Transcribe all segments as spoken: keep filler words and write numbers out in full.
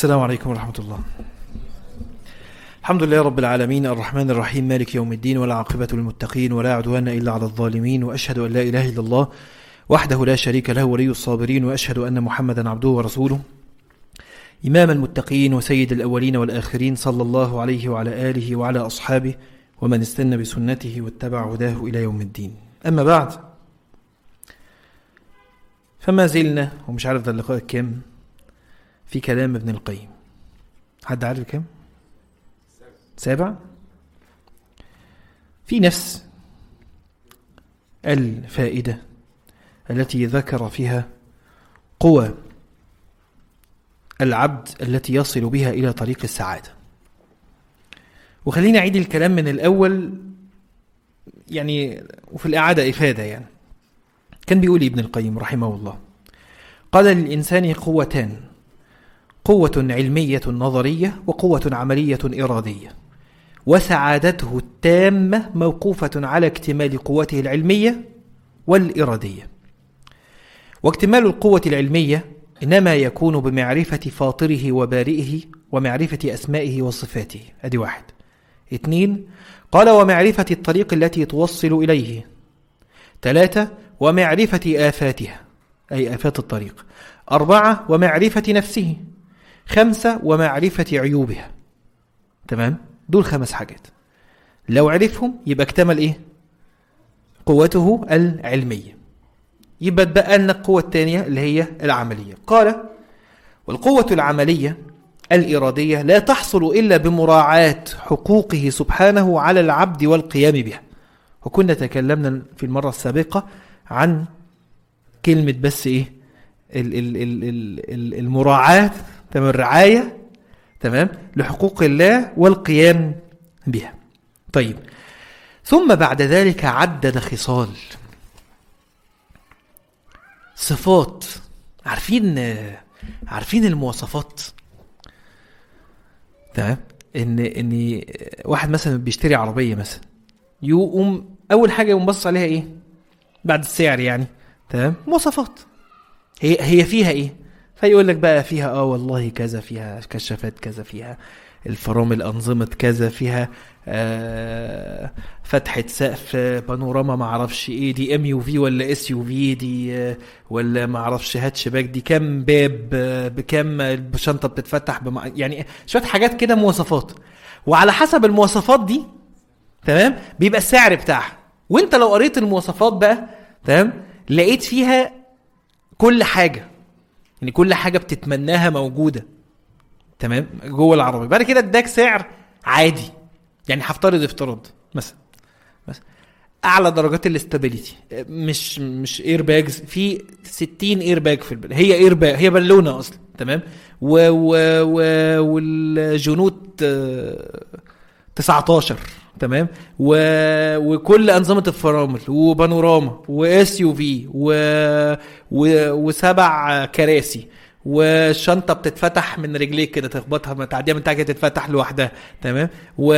السلام عليكم ورحمة الله. الحمد لله رب العالمين الرحمن الرحيم مالك يوم الدين ولا عاقبة للمتقين ولا عدوان إلا على الظالمين، وأشهد أن لا إله إلا الله وحده لا شريك له ولي الصابرين، وأشهد أن محمدا عبده ورسوله إمام المتقين وسيد الأولين والآخرين، صلى الله عليه وعلى آله وعلى أصحابه ومن استنى بسنته واتبع هداه إلى يوم الدين. أما بعد، فما زلنا ومش عارف ده اللقاء كم في كلام ابن القيم. حد عارف كم؟ سابع. في نفس الفائدة التي ذكر فيها قوى العبد التي يصل بها إلى طريق السعادة. وخلينا أعيد الكلام من الأول يعني، وفي الإعادة إفادة. يعني كان بيقول ابن القيم رحمه الله: قال للإنسان قوتان، قوة علمية نظرية وقوة عملية إرادية، وسعادته التامة موقوفة على اكتمال قوته العلمية والإرادية. واكتمال القوة العلمية إنما يكون بمعرفة فاطره وبارئه ومعرفة أسمائه وصفاته. أدي واحد. اثنين، قال ومعرفة الطريق التي توصل إليه. ثلاثة، ومعرفة آفاتها أي آفات الطريق. أربعة، ومعرفة نفسه. خمسة، ومعرفة عيوبها. تمام؟ دول خمس حاجات. لو عرفهم يبقى اكتمل إيه؟ قوته العلمية. يبقى تبقى لنا القوة الثانية اللي هي العملية. قال: والقوة العملية الإرادية لا تحصل إلا بمراعاة حقوقه سبحانه على العبد والقيام بها. وكنا تكلمنا في المرة السابقة عن كلمة بس إيه؟ المراعاة، تمام، الرعاية، تمام، لحقوق الله والقيام بها. طيب، ثم بعد ذلك عدد خصال، صفات. عارفين عارفين المواصفات، تمام؟ ان ان واحد مثلا بيشتري عربيه مثلا، يقوم اول حاجه يقوم بص عليها ايه بعد السعر؟ يعني تمام، مواصفات. هي هي فيها ايه؟ فيقول لك بقى فيها اه والله كذا، فيها كشافات كذا، فيها الفرامل انظمه كذا، فيها آه فتحه سقف، بانوراما، ما اعرفش ايه دي، ام يو في ولا اس يو في دي، آه ولا ما اعرفش هاتشباك دي، كام باب، آه بكام الشنطه بتتفتح بمع... يعني شويه حاجات كده، مواصفات. وعلى حسب المواصفات دي، تمام، بيبقى السعر بتاعها. وانت لو قريت المواصفات بقى، تمام، لقيت فيها كل حاجه، يعني كل حاجه بتتمناها موجوده، تمام، جوه العربيه. بعد كده اداك سعر عادي، يعني هفترض افتراض مثلا مثلا اعلى درجات الاستابيليتي، مش مش اير باجز، في ستين اير باج في البل... هي اير باج، هي بالونه اصلا، تمام، و و و والجنود تسعتاشر، تمام، و... وكل انظمه الفرامل وبانوراما واس يو في و... و... وسبع كراسي، والشنطه بتتفتح من رجليك كده، تخبطها من تعديها من تحت تتفتح لوحدها، تمام، و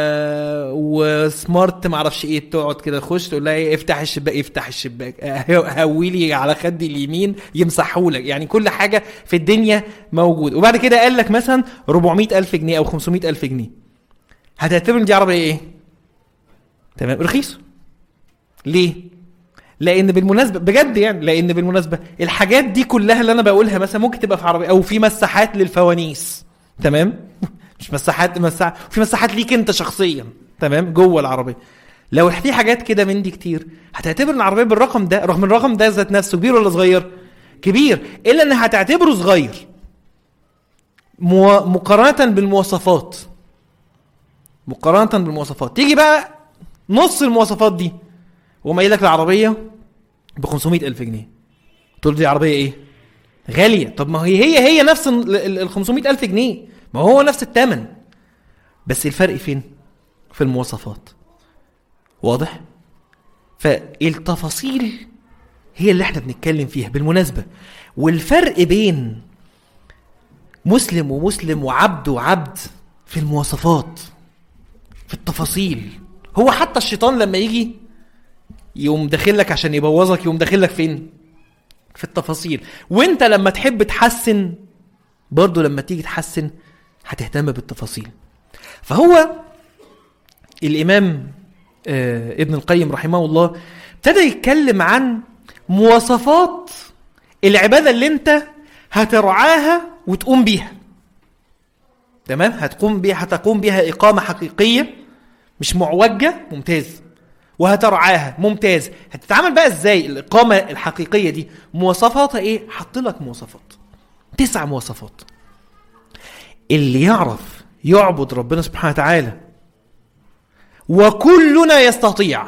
وسمارت ما اعرفش ايه، تقعد كده تخش تقول لها ايه، افتح الشباك، يفتح الشباك، هويلي على خدي اليمين يمسحهولك. يعني كل حاجه في الدنيا موجود. وبعد كده قال لك مثلا أربعمائة ألف جنيه او خمسمائة ألف جنيه، هتعتبر دي عربيه ايه؟ تمام، رخيص. ليه؟ لان بالمناسبه بجد يعني، لان بالمناسبه الحاجات دي كلها اللي انا بقولها مثلا ممكن تبقى في عربيه، او في مساحات للفوانيس، تمام، مش مساحات مساحات، في مساحات ليك انت شخصيا، تمام، جوه العربيه. لو في حاجات كده من دي كتير، هتعتبر العربيه بالرقم ده، رغم الرقم ده ذات نفسه كبير ولا صغير؟ كبير، الا ان هتعتبره صغير مو... مقارنه بالمواصفات. مقارنه بالمواصفات تيجي بقى نص المواصفات دي وما يقول لك العربيه ب خمسمائة ألف جنيه، تقول دي عربيه ايه؟ غاليه. طب ما هي هي هي نفس ال خمسمائة ألف جنيه، ما هو نفس الثمن، بس الفرق فين؟ في المواصفات. واضح؟ فالتفاصيل هي اللي احنا بنتكلم فيها بالمناسبه. والفرق بين مسلم ومسلم وعبد وعبد في المواصفات، في التفاصيل. هو حتى الشيطان لما يجي يقوم داخلك عشان يبوظك، يقوم داخلك فين؟ في التفاصيل. وانت لما تحب تحسن برضو لما تيجي تحسن هتهتم بالتفاصيل. فهو الإمام آه ابن القيم رحمه الله ابتدى يتكلم عن مواصفات العبادة اللي انت هترعاها وتقوم بيها. تمام؟ هتقوم بيها هتقوم بيها إقامة حقيقية مش معوجة، ممتاز، وهترعاها، ممتاز. هتتعامل بقى ازاي الإقامة الحقيقية دي؟ مواصفاتها ايه؟ حط لك مواصفات، تسع مواصفات. اللي يعرف يعبد ربنا سبحانه وتعالى وكلنا يستطيع،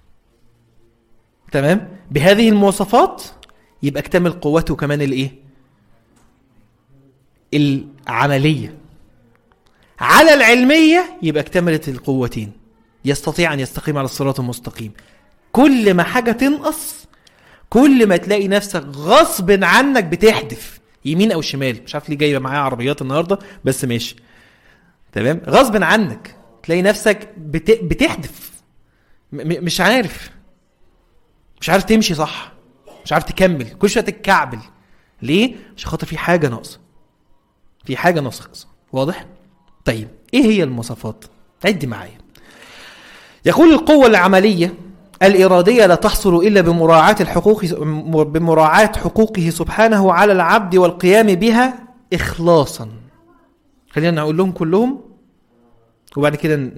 تمام، بهذه المواصفات، يبقى اكتمل قوته كمان الايه؟ العملية. على العلمية يبقى اكتملت القوتين، يستطيع أن يستقيم على الصراط المستقيم. كل ما حاجة تنقص كل ما تلاقي نفسك غصب عنك بتحدف يمين أو شمال. مش عارف ليه جايبة معايا عربيات النهاردة بس ماشي، تمام، غصب عنك تلاقي نفسك بت... بتحدف م... مش عارف مش عارف تمشي صح، مش عارف تكمل، كل شوية تتكعبل. ليه؟ عشان خاطر في حاجة ناقصة، في حاجة ناقصة. واضح؟ طيب ايه هي المواصفات؟ عد معايا. يقول القوة العملية الإرادية لا تحصل إلا بمراعاة الحقوق بمراعاة حقوقه سبحانه على العبد والقيام بها إخلاصا. خلينا نقول لهم كلهم وبعد كده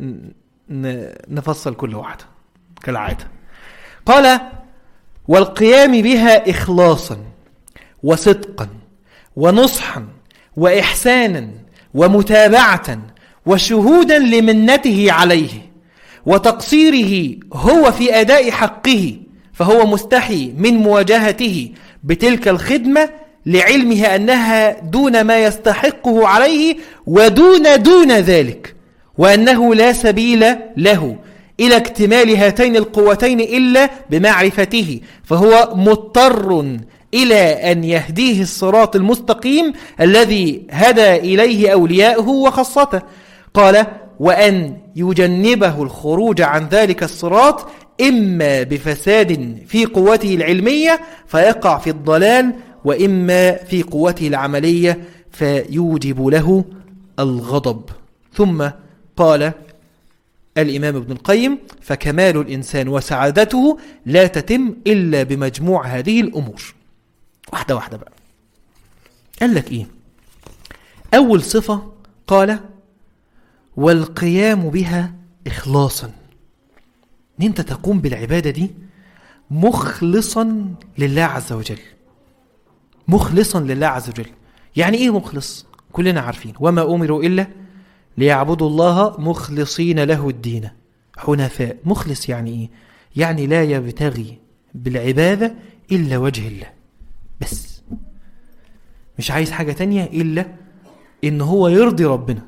نفصل كل واحدة كالعادة. قال: والقيام بها إخلاصا وصدقا ونصحا وإحسانا ومتابعة وشهودا لمنته عليه وتقصيره هو في أداء حقه، فهو مستحي من مواجهته بتلك الخدمة لعلمه أنها دون ما يستحقه عليه ودون دون ذلك، وأنه لا سبيل له إلى اكتمال هاتين القوتين إلا بمعرفته، فهو مضطر إلى أن يهديه الصراط المستقيم الذي هدى إليه أولياؤه وخاصته. قال: وأن يجنبه الخروج عن ذلك الصراط إما بفساد في قوته العلمية فيقع في الضلال، وإما في قوته العملية فيوجب له الغضب. ثم قال الإمام ابن القيم: فكمال الإنسان وسعادته لا تتم إلا بمجموع هذه الأمور. واحدة واحدة بقى. قال لك إيه؟ أول صفة قال: والقيام بها إخلاصا، إن أنت تقوم بالعبادة دي مخلصا لله عز وجل. مخلصا لله عز وجل يعني إيه مخلص؟ كلنا عارفين: وما أمروا إلا ليعبدوا الله مخلصين له الدين حنفاء. مخلص يعني إيه؟ يعني لا يبتغي بالعبادة إلا وجه الله بس، مش عايز حاجة تانية إلا إن هو يرضي ربنا.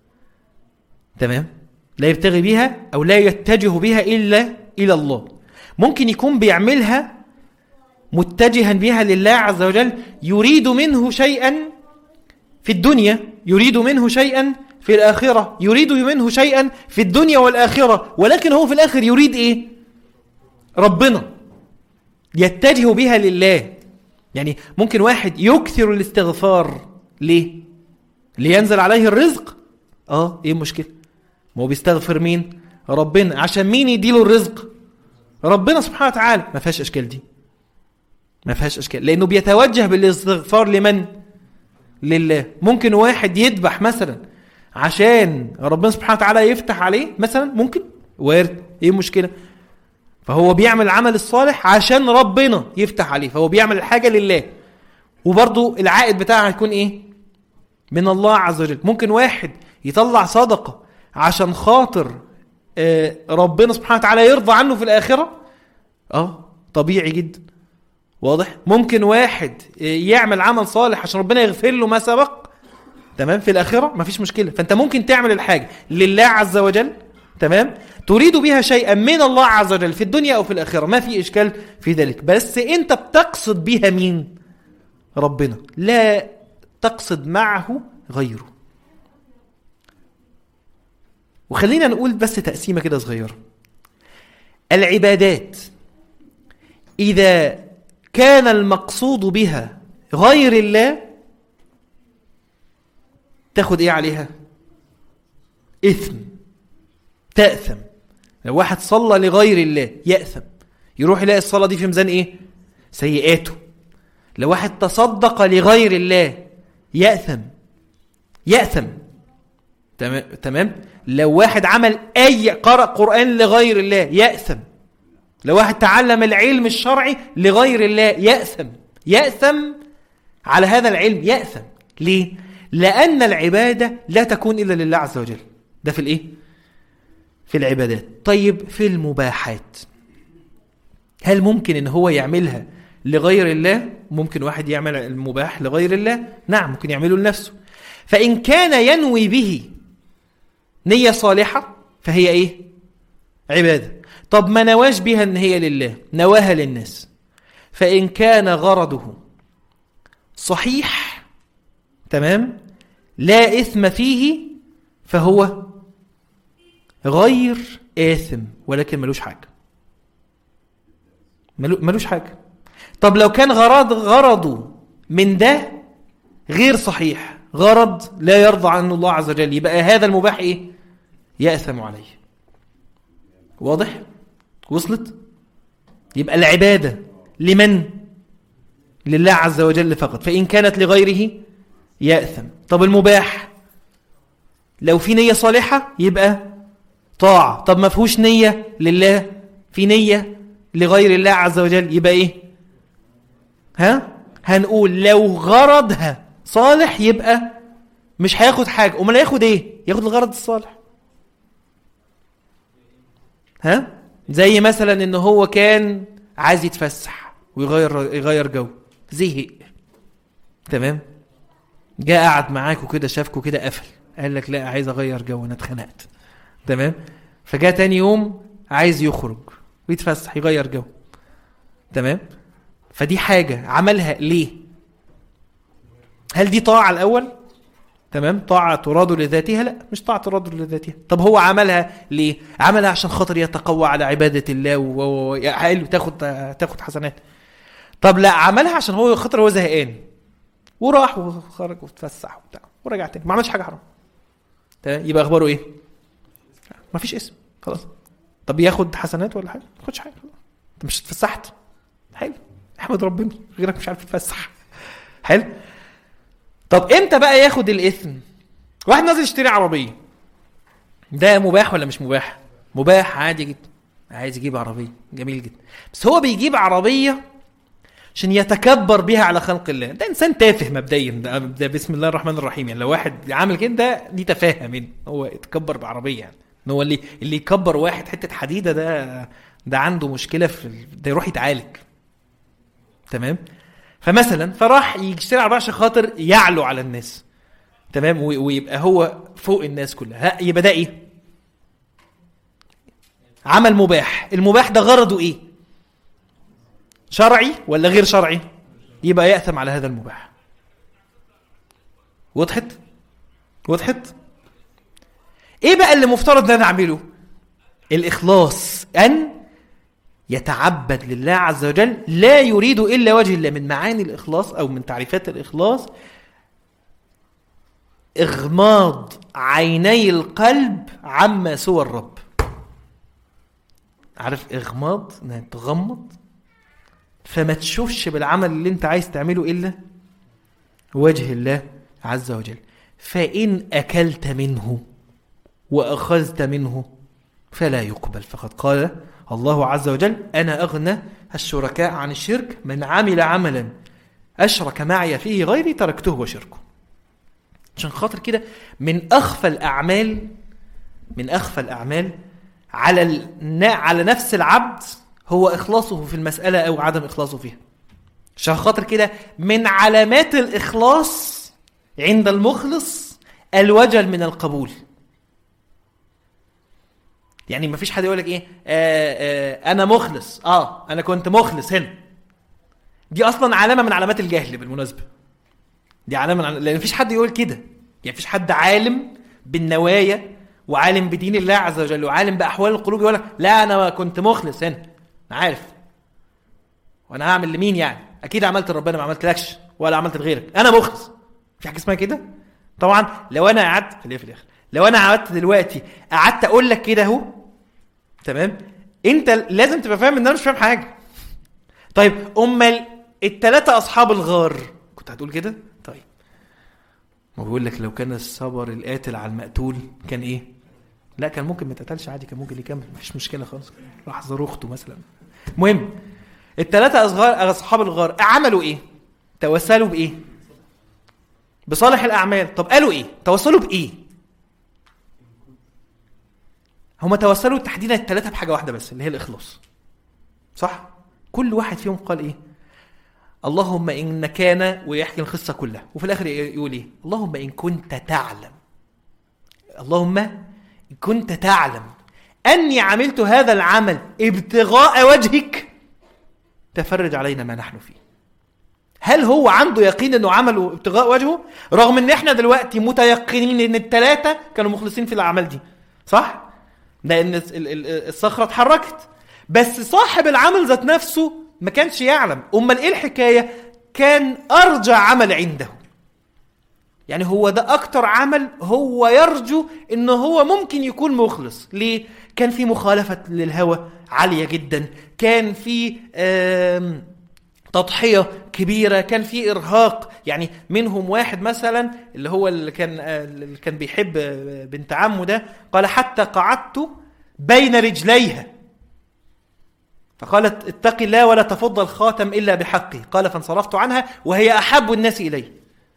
تمام؟ لا يبتغي بها أو لا يتجه بها إلا إلى الله. ممكن يكون بيعملها متجها بها لله عز وجل، يريد منه شيئا في الدنيا، يريد منه شيئا في الآخرة، يريد منه شيئا في الدنيا والآخرة، ولكن هو في الآخر يريد إيه؟ ربنا، يتجه بها لله. يعني ممكن واحد يكثر الاستغفار ليه؟ لينزل عليه الرزق. آه إيه المشكلة؟ ما هو بيستغفر مين؟ ربنا. عشان مين يديله الرزق؟ ربنا سبحانه وتعالى. ما فيهاش أشكال دي، ما فيهاش أشكال، لأنه بيتوجه بالاستغفار لمن؟ لله. ممكن واحد يذبح مثلا عشان ربنا سبحانه وتعالى يفتح عليه مثلا، ممكن، وارد، ايه المشكلة؟ فهو بيعمل العمل الصالح عشان ربنا يفتح عليه، فهو بيعمل الحاجة لله، وبرضو العائد بتاعها هيكون ايه؟ من الله عز وجل. ممكن واحد يطلع صدقة عشان خاطر آه ربنا سبحانه وتعالى يرضى عنه في الآخرة. اه طبيعي جدا، واضح. ممكن واحد يعمل عمل صالح عشان ربنا يغفر له ما سبق، تمام، في الآخرة، ما فيش مشكلة. فأنت ممكن تعمل الحاجة لله عز وجل، تمام، تريد بها شيئا من الله عز وجل في الدنيا أو في الآخرة، ما في إشكال في ذلك، بس أنت بتقصد بها مين؟ ربنا، لا تقصد معه غيره. وخلينا نقول بس تقسيمة كده صغيرة. العبادات إذا كان المقصود بها غير الله تاخد ايه عليها؟ اثم، تأثم. لو واحد صلى لغير الله يأثم، يروح يلاقي الصلاة دي في ميزان ايه؟ سيئاته. لو واحد تصدق لغير الله يأثم، يأثم. تمام. لو واحد عمل اي قرأ قرآن لغير الله يأثم. لو واحد تعلم العلم الشرعي لغير الله يأثم، يأثم على هذا العلم، يأثم. ليه؟ لأن العبادة لا تكون إلا لله عز وجل. ده في الايه؟ في العبادات. طيب في المباحات، هل ممكن ان هو يعملها لغير الله؟ ممكن واحد يعمل المباح لغير الله، نعم ممكن يعمله لنفسه. فإن كان ينوي به نية صالحة فهي ايه؟ عبادة. طب ما نواش بها ان هي لله، نواها للناس، فإن كان غرضه صحيح تمام لا إثم فيه فهو غير آثم، ولكن ملوش حاجة، ملوش حاجة. طب لو كان غرض غرضه من ده غير صحيح، غرض لا يرضى عنه الله عز وجل، يبقى هذا المباح ايه؟ يأثم عليه. واضح؟ وصلت؟ يبقى العبادة لمن؟ لله عز وجل فقط، فإن كانت لغيره يأثم. طب المباح لو في نية صالحة يبقى طاعة. طب ما فيهوش نية لله، في نية لغير الله عز وجل، يبقى ايه؟ ها؟ هنقول لو غرضها صالح يبقى مش هياخد حاجة. امال هياخد ايه؟ ياخد الغرض الصالح. ها؟ زي مثلا ان هو كان عايز يتفسح ويغير يغير جو، زهق تمام، جاء قعد معاكوا كده شافكوا كده قفل، قال لك لا عايز اغير جو انا اتخنقت تمام، فجاء تاني يوم عايز يخرج ويتفسح يغير جو تمام. فدي حاجة عملها ليه؟ هل دي طاعة الأول؟ تمام، طاعة تراد لذاتها؟ لا مش طاعة تراد لذاتها. طب هو عملها ليه؟ عملها عشان خاطر يتقوى على عبادة الله وحلو تاخد تاخد حسنات. طب لا عملها عشان هو خاطر هو زهقان وراح وخرج وتفسح وبتاع ورجع تاني، ما عملش حاجة حرام تمام، يبقى اخباره ايه؟ ما فيش اسم خلاص. طب ياخد حسنات ولا حاجة؟ ما ياخدش حاجة، انت مش اتفسحت، حلو احمد ربنا، غيرك مش عارف يتفسح، حلو. طب امتى بقى ياخد الاثم؟ واحد نازل يشتري عربيه، ده مباح ولا مش مباح؟ مباح عادي جدا، عايز يجيب عربيه جميل جدا، بس هو بيجيب عربيه عشان يتكبر بيها على خلق الله. ده انسان تافه مبدئيا، ده, ده بسم الله الرحمن الرحيم. يعني لو واحد عامل كده ده دي تفاهه منه، هو يتكبر بعربيه، يعني هو اللي اللي يكبر واحد حته حديده ده ده عنده مشكله في ده، يروح يتعالج تمام. فمثلا فراح يشتري عربيه عشان خاطر يعلو على الناس تمام، ويبقى هو فوق الناس كلها، يبقى ده ايه؟ عمل مباح. المباح ده غرضه ايه؟ شرعي ولا غير شرعي؟ يبقى يأثم على هذا المباح. وضحت؟ وضحت؟ ايه بقى اللي مفترض ان نعمله؟ الاخلاص، ان يتعبد لله عز وجل لا يريد إلا وجه الله. من معاني الإخلاص أو من تعريفات الإخلاص إغماض عيني القلب عما سوى الرب. عارف إغماض؟ انها تغمض فما تشوفش بالعمل اللي انت عايز تعمله إلا وجه الله عز وجل. فإن أكلت منه وأخذت منه فلا يقبل. فقد قال الله عز وجل أنا أغنى الشركاء عن الشرك، من عمل عملا أشرك معي فيه غيري تركته وشركه. عشان خاطر كده من أخفى الأعمال من أخفى الأعمال على على نفس العبد هو إخلاصه في المسألة أو عدم إخلاصه فيها. عشان خاطر كده من علامات الإخلاص عند المخلص الوجل من القبول. يعني ما فيش حد يقول لك ايه آآ آآ انا مخلص، اه انا كنت مخلص هنا. دي اصلا علامه من علامات الجهل بالمناسبه، دي علامه من... لان مفيش حد يقول كده. يعني مفيش حد عالم بالنوايا وعالم بدين الله عز وجل وعالم باحوال القلوب يقول لك لا انا كنت مخلص هنا، انا عارف وانا هعمل لمين؟ يعني اكيد عملت لربنا، ما عملتلكش ولا عملت لغيرك، انا مخلص. في حاجه اسمها كده؟ طبعا لو انا قعدت خليها في الاخر، لو انا قعدت دلوقتي قعدت اقول لك كده اهو تمام، انت لازم تبقى فاهم ان انا مش فاهم حاجه. طيب امال الثلاثه اصحاب الغار كنت هتقول كده؟ طيب ما بقول لك لو كان الصبر القاتل على المقتول كان ايه؟ لا كان ممكن ما يتقتلش عادي، كان ممكن يكمل مفيش مشكله خالص، راح زار اخته مثلا. المهم الثلاثه اصغار اصحاب الغار عملوا ايه؟ توسلوا بايه؟ بصالح الاعمال. طب قالوا ايه؟ توسلوا بايه؟ هما توسلوا تحديدا الثلاثه بحاجه واحده بس اللي هي الاخلاص، صح؟ كل واحد فيهم قال ايه؟ اللهم ان كان، ويحكي القصه كلها، وفي الاخر يقول ايه؟ اللهم ان كنت تعلم، اللهم ان كنت تعلم اني عملت هذا العمل ابتغاء وجهك تفرج علينا ما نحن فيه. هل هو عنده يقين انه عمله ابتغاء وجهه؟ رغم ان احنا دلوقتي متيقنين ان الثلاثه كانوا مخلصين في الاعمال دي، صح؟ لان الصخره اتحركت، بس صاحب العمل ذات نفسه ما كانش يعلم. امال ايه الحكايه؟ كان ارجع عمل عنده، يعني هو ده اكتر عمل هو يرجو انه هو ممكن يكون مخلص. ليه؟ كان في مخالفه للهوى عاليه جدا، كان في تضحيه كبيره، كان في ارهاق. يعني منهم واحد مثلا اللي هو اللي كان اللي كان بيحب بنت عمه ده، قال حتى قعدت بين رجليها فقالت اتقي الله ولا تفض الخاتم الا بحقه، قال فانصرفت عنها وهي احب الناس الي.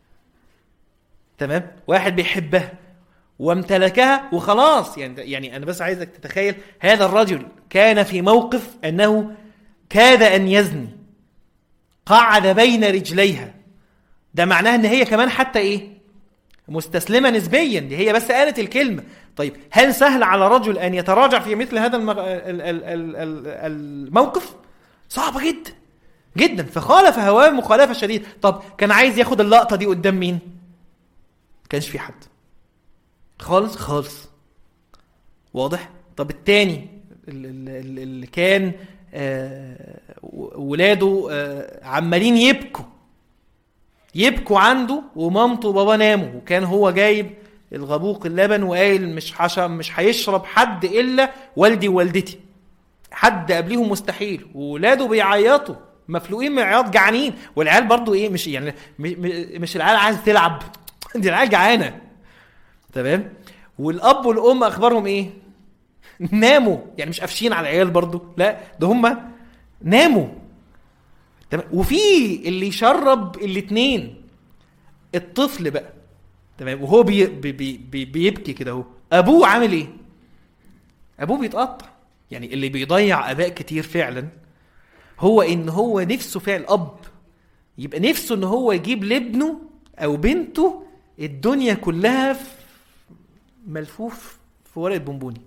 تمام؟ واحد بيحبها وامتلكها وخلاص. يعني يعني انا بس عايزك تتخيل هذا الرجل كان في موقف انه كاد ان يزني، قعد بين رجليها، ده معناه ان هي كمان حتى ايه؟ مستسلمه نسبيا، دي هي بس قالت الكلمه. طيب هل سهل على رجل ان يتراجع في مثل هذا المغ... الموقف؟ صعب جدا جدا. فخالف هواه مخالفه شديده. طب كان عايز ياخد اللقطه دي قدام مين؟ كانش في حد خالص خالص، واضح؟ طب التاني اللي كان آه ولاده آه عمالين يبكوا يبكوا عنده، ومامته وبابا ناموا، وكان هو جايب الغبوق اللبن وقايل مش حشم مش هيشرب حد الا والدي ووالدتي، حد قبليهم مستحيل. وولاده بيعيطوا مفلوقين من العياط جعانين، والعيال برضو ايه مش يعني مش العيال عايز تلعب، دي العيال جعانه. تمام؟ والاب والام اخبارهم ايه؟ ناموا، يعني مش قافشين على العيال برضو، لا ده هم ناموا. تمام؟ وفي اللي يشرب الاثنين الطفل بقى، تمام، وهو بي بي بي بيبكي كده اهو، ابوه عامل ايه؟ ابوه بيتقطع. يعني اللي بيضيع اباء كتير فعلا هو ان هو نفسه فعل اب يبقى نفسه ان هو يجيب لابنه او بنته الدنيا كلها ملفوف في ورقه بونبوني،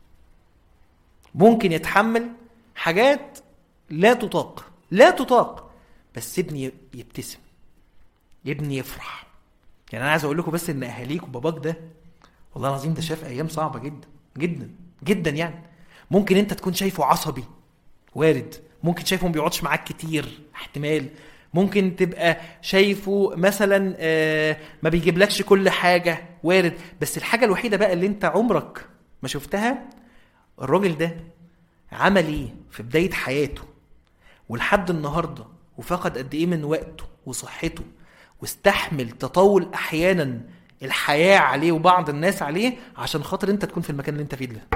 ممكن يتحمل حاجات لا تطاق لا تطاق بس ابني يبتسم، ابني يفرح. يعني انا عايز اقول لكم بس ان اهاليك وباباك ده والله العظيم ده شاف ايام صعبه جدا جدا جدا. يعني ممكن انت تكون شايفه عصبي، وارد، ممكن شايفه ما بيقعدش معاك كتير، احتمال، ممكن تبقى شايفه مثلا ما بيجيبلكش كل حاجه، وارد. بس الحاجه الوحيده بقى اللي انت عمرك ما شفتها، الراجل ده عمل ايه في بدايه حياته ولحد النهارده، وفقد قد ايه من وقته وصحته، واستحمل تطول احيانا الحياه عليه وبعض الناس عليه عشان خاطر انت تكون في المكان اللي انت فيه ده.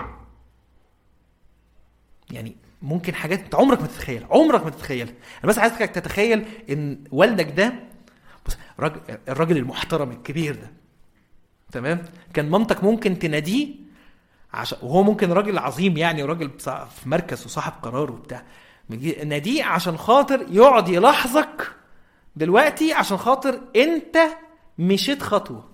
يعني ممكن حاجات انت عمرك ما تتخيل عمرك ما تتخيل. انا بس عايزك تتخيل ان والدك ده بص الراجل, الراجل المحترم الكبير ده، تمام، كان مامتك ممكن تناديه عشان، وهو ممكن راجل عظيم يعني وراجل في مركز وصاحب قرار وبتاع، ناديه عشان خاطر يقعد يلاحظك دلوقتي عشان خاطر انت مشيت خطوه،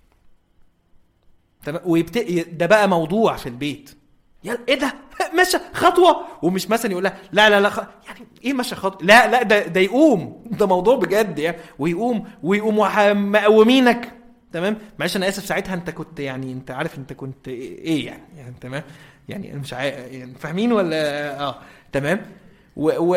تمام، ويبتدي ده بقى موضوع في البيت. يا ايه ده مشى خطوه، ومش مثلا يقول لها لا لا لا خ... يعني ايه مشى خطوه، لا لا ده ده يقوم، ده موضوع بجد يعني، ويقوم ويقوم مقومينك. تمام، معلش انا اسف ساعتها انت كنت يعني انت عارف انت كنت ايه يعني يعني تمام، يعني مش عارف يعني فاهمين ولا اه تمام،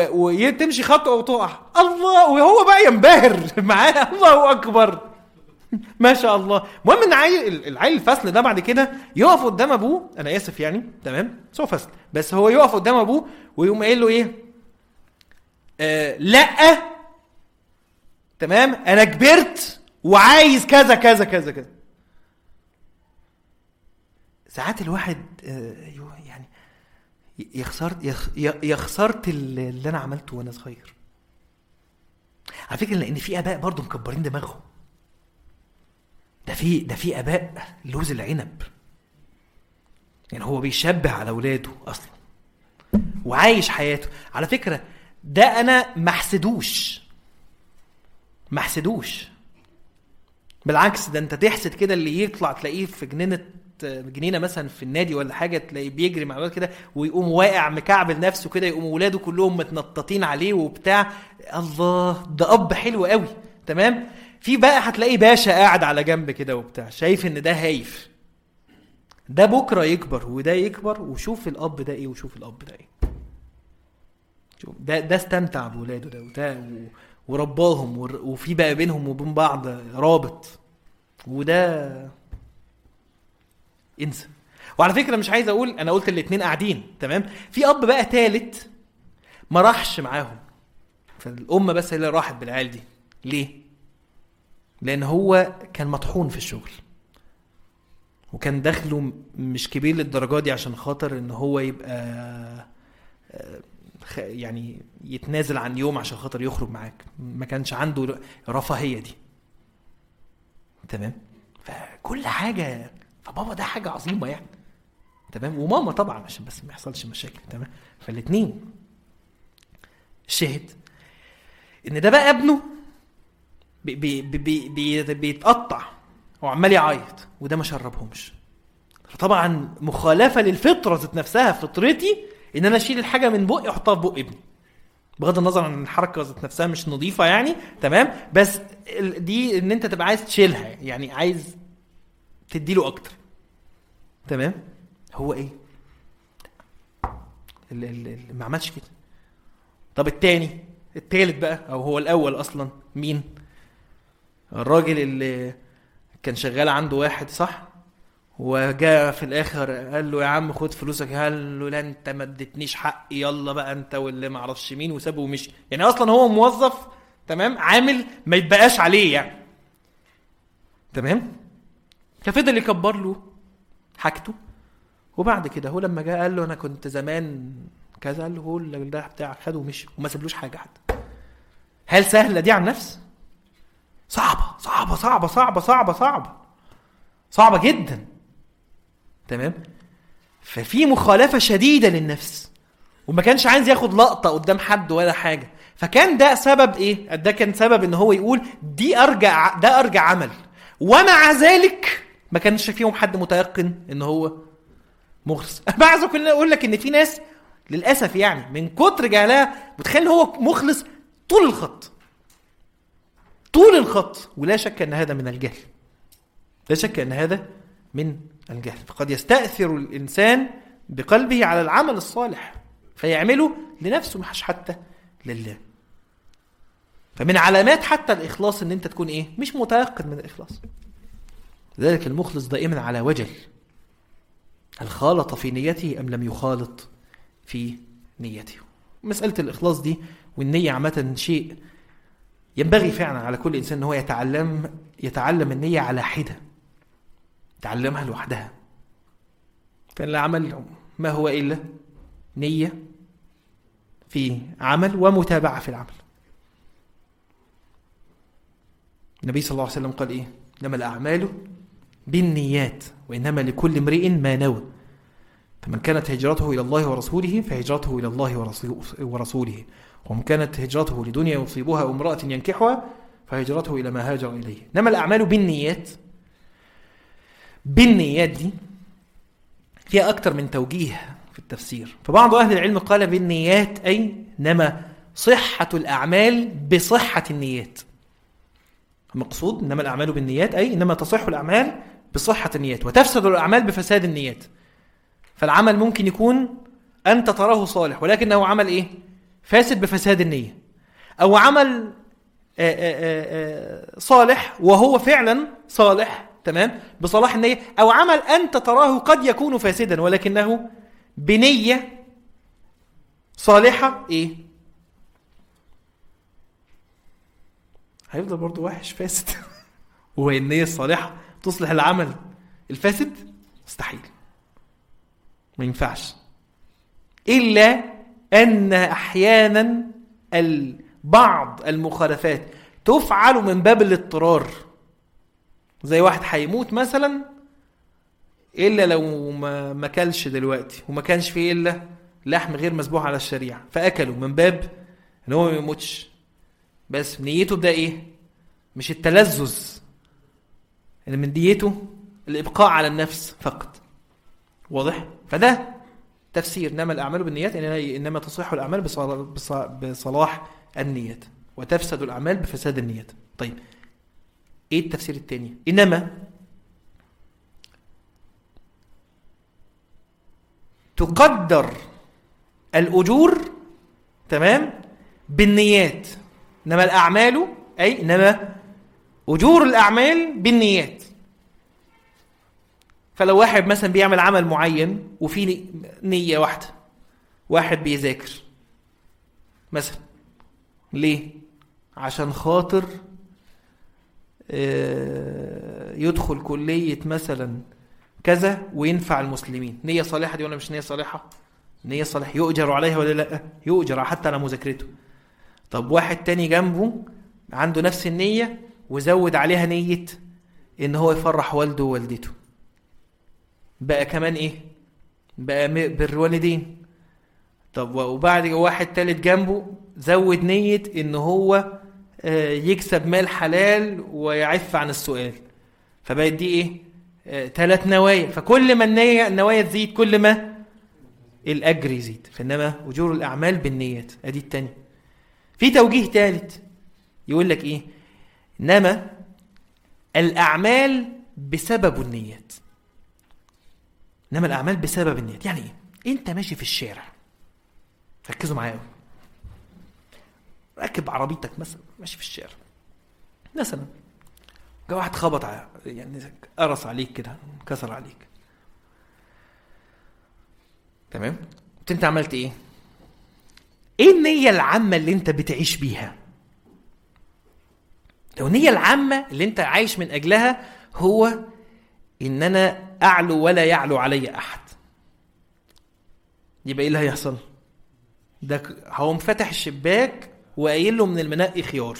وتمشي خطوه وتقع، الله، وهو بقى ينبهر معاه، الله اكبر ما شاء الله. المهم ان عيل العيل الفصل ده بعد كده يقف قدام ابوه، انا اسف يعني تمام، هو فصل بس هو يقف قدام ابوه ويقوم قايل له ايه؟ آه لا تمام انا كبرت وعايز كذا كذا كذا كذا. ساعات الواحد آه يعني يخسرت يخسرت اللي انا عملته وانا صغير. على فكره لان في اباء برضو مكبرين دماغهم. ده في ده في اباء لوز العنب، يعني هو بيشبه على اولاده اصلا وعايش حياته. على فكره ده انا محسدوش محسدوش بالعكس، ده انت تحسد كده اللي يطلع تلاقيه في جنينه جنينه مثلا في النادي ولا حاجه، تلاقيه بيجري مع اولاد كده ويقوم واقع مكعبل نفسه كده، يقوم اولاده كلهم متنططين عليه وبتاع. الله ده اب حلو قوي تمام. في بقى هتلاقيه باشا قاعد على جنب كده وبتاع، شايف ان ده هايف، ده بكره يكبر وده يكبر، وشوف الاب ده ايه وشوف الاب ده ايه. شوف ده ده استمتع بولاده ده وده ورباهم، وفي بقى بينهم وبين بعض رابط، وده انسى. وعلى فكره مش عايز اقول انا قلت الاثنين قاعدين تمام، في اب بقى ثالث ما راحش معاهم، فالام بس اللي راحت بالعيال دي. ليه؟ لان هو كان مطحون في الشغل وكان دخله مش كبير للدرجه دي عشان خاطر ان هو يبقى يعني يتنازل عن يوم عشان خاطر يخرج معاك. ما كانش عنده رفاهيه دي تمام. فكل حاجه فبابا ده حاجه عظيمه يعني تمام، وماما طبعا عشان بس ما يحصلش مشاكل تمام. فالاثنين الشاهد ان ده بقى ابنه بي بي بي بي بيتقطع وعمال يعيط وده ما شربهمش. فطبعا مخالفه للفطره ذات نفسها، فطرتي ان انا اشيل الحاجه من بقي احطها في بق ابني، بغض النظر عن الحركه ذات نفسها مش نظيفه يعني تمام، بس دي ان انت تبقى عايز تشيلها، يعني عايز تديله اكتر تمام. هو ايه اللي, اللي ما عملش كده؟ طب التاني التالت بقى او هو الاول اصلا مين؟ الراجل اللي كان شغال عنده واحد صح، وجاء في الاخر قال له يا عم خد فلوسك، قال له لا انت ما اديتنيش حقي، يلا بقى انت واللي ما اعرفش مين، وسابه ومشي. يعني اصلا هو موظف تمام عامل ما يتبقاش عليه يعني تمام. ففضل يكبر له حاجته، وبعد كده هو لما جاء قال له انا كنت زمان كذا، قال له هو ده بتاعك، خده ومشي وما سابلوش حاجه حتى. هل سهله دي عن نفس؟ صعبه صعبه صعبه صعبه صعبه صعبه صعبه جدا تمام. ففي مخالفه شديده للنفس، وما كانش عايز ياخد لقطه قدام حد ولا حاجه. فكان ده سبب ايه؟ ده كان سبب ان هو يقول دي ارجع ده ارجع عمل، ومع ذلك ما كانش فيهم حد متيقن ان هو مخلص. انا عايز اقول لك ان في ناس للاسف يعني من كتر جهلها متخيل ان هو مخلص طول الخط طول الخط، ولا شك ان هذا من الجهل، لا شك ان هذا من الجهل. فقد يستأثر الانسان بقلبه على العمل الصالح فيعمله لنفسه مش حتى لله. فمن علامات حتى الاخلاص ان انت تكون ايه؟ مش متيقن من الاخلاص. لذلك المخلص دائما على وجل، هل خالط في نيته ام لم يخالط في نيته. مسألة الإخلاص دي والنية عامة شيء ينبغي فعلا على كل إنسان أنه يتعلم يتعلم النية على حدة، تعلمها لوحدها. فإن العمل ما هو إلا نية في عمل ومتابعة في العمل. النبي صلى الله عليه وسلم قال إيه؟ إنما الأعمال بالنيات وإنما لكل امرئ ما نوى، فمن كانت هجرته إلى الله ورسوله فهجرته إلى الله ورسوله، ومن كانت هجرته لدنيا يصيبها أو امرأة ينكحها فهجرته إلى ما هاجر إليه. إنما الأعمال بالنيات، بالنيات دي فيها أكتر من توجيه في التفسير. فبعض أهل العلم قال بالنيات أي إنما صحة الأعمال بصحة النيات. المقصود إنما الأعمال بالنيات أي إنما تصح الأعمال بصحة النيات وتفسد الأعمال بفساد النيات. فالعمل ممكن يكون أنت تراه صالح ولكنه عمل إيه؟ فاسد بفساد النية، أو عمل صالح وهو فعلا صالح تمام بصلاح النية، أو عمل أنت تراه قد يكون فاسدا ولكنه بنية صالحة إيه؟ هيفضل برضو وحش فاسد. وهي النية الصالحة تصلح العمل الفاسد؟ مستحيل، ما ينفعش. إلا أن أحيانا بعض المخالفات تفعل من باب الاضطرار، زي واحد هيموت مثلا إلا لو ما كلش دلوقتي وما كانش فيه إلا لحم غير مسبوح على الشريعة فأكله من باب إن هو ما يموتش، بس نيته ده إيه؟ مش التلذذ، إن من ديته الإبقاء على النفس فقط. واضح؟ فده تفسير إنما الأعمال بالنيات، إنما تصح الأعمال بصلاح النيات وتفسد الأعمال بفساد النيات. طيب إيه التفسير الثاني؟ إنما تقدر الأجور تمام بالنيات، إنما الأعمال أي إنما أجور الأعمال بالنيات. فلو واحد مثلا بيعمل عمل معين وفي نية واحدة، واحد بيذاكر مثلا ليه؟ عشان خاطر يدخل كلية مثلا كذا وينفع المسلمين، نية صالحة دي ولا مش نية صالحة؟ نية صالحة، يؤجر عليها ولا لا؟ يؤجر حتى على مذاكرته. طب واحد تاني جنبه عنده نفس النية وزود عليها نية ان هو يفرح والده ووالدته، بقى كمان ايه؟ بقى بالوالدين. طب وبعد واحد تالت جنبه زود نية ان هو يكسب مال حلال ويعف عن السؤال، فبقت دي ايه؟ ثلاث نوايا. فكل ما النية النوايا تزيد كل ما الأجر يزيد. فإنما أجور الأعمال بالنيات. أدي التاني. في توجيه ثالث يقول لك إيه؟ إنما الأعمال بسبب النيات. إنما الأعمال بسبب النيات. يعني إيه؟ أنت ماشي في الشارع، ركزوا معايا، راكب عربيتك مثلا ماشي في الشارع مثلا، جاء واحد خبط على يعني قرص عليك كده، كسر عليك، تمام؟ انت عملت ايه؟ ايه النية العامة اللي انت بتعيش بيها؟ لو النية العامة اللي انت عايش من اجلها هو ان انا اعلو ولا يعلو علي احد، يبقى ايه اللي هيحصل؟ ده هقوم فاتح الشباك وقايل له من المنقي خيار،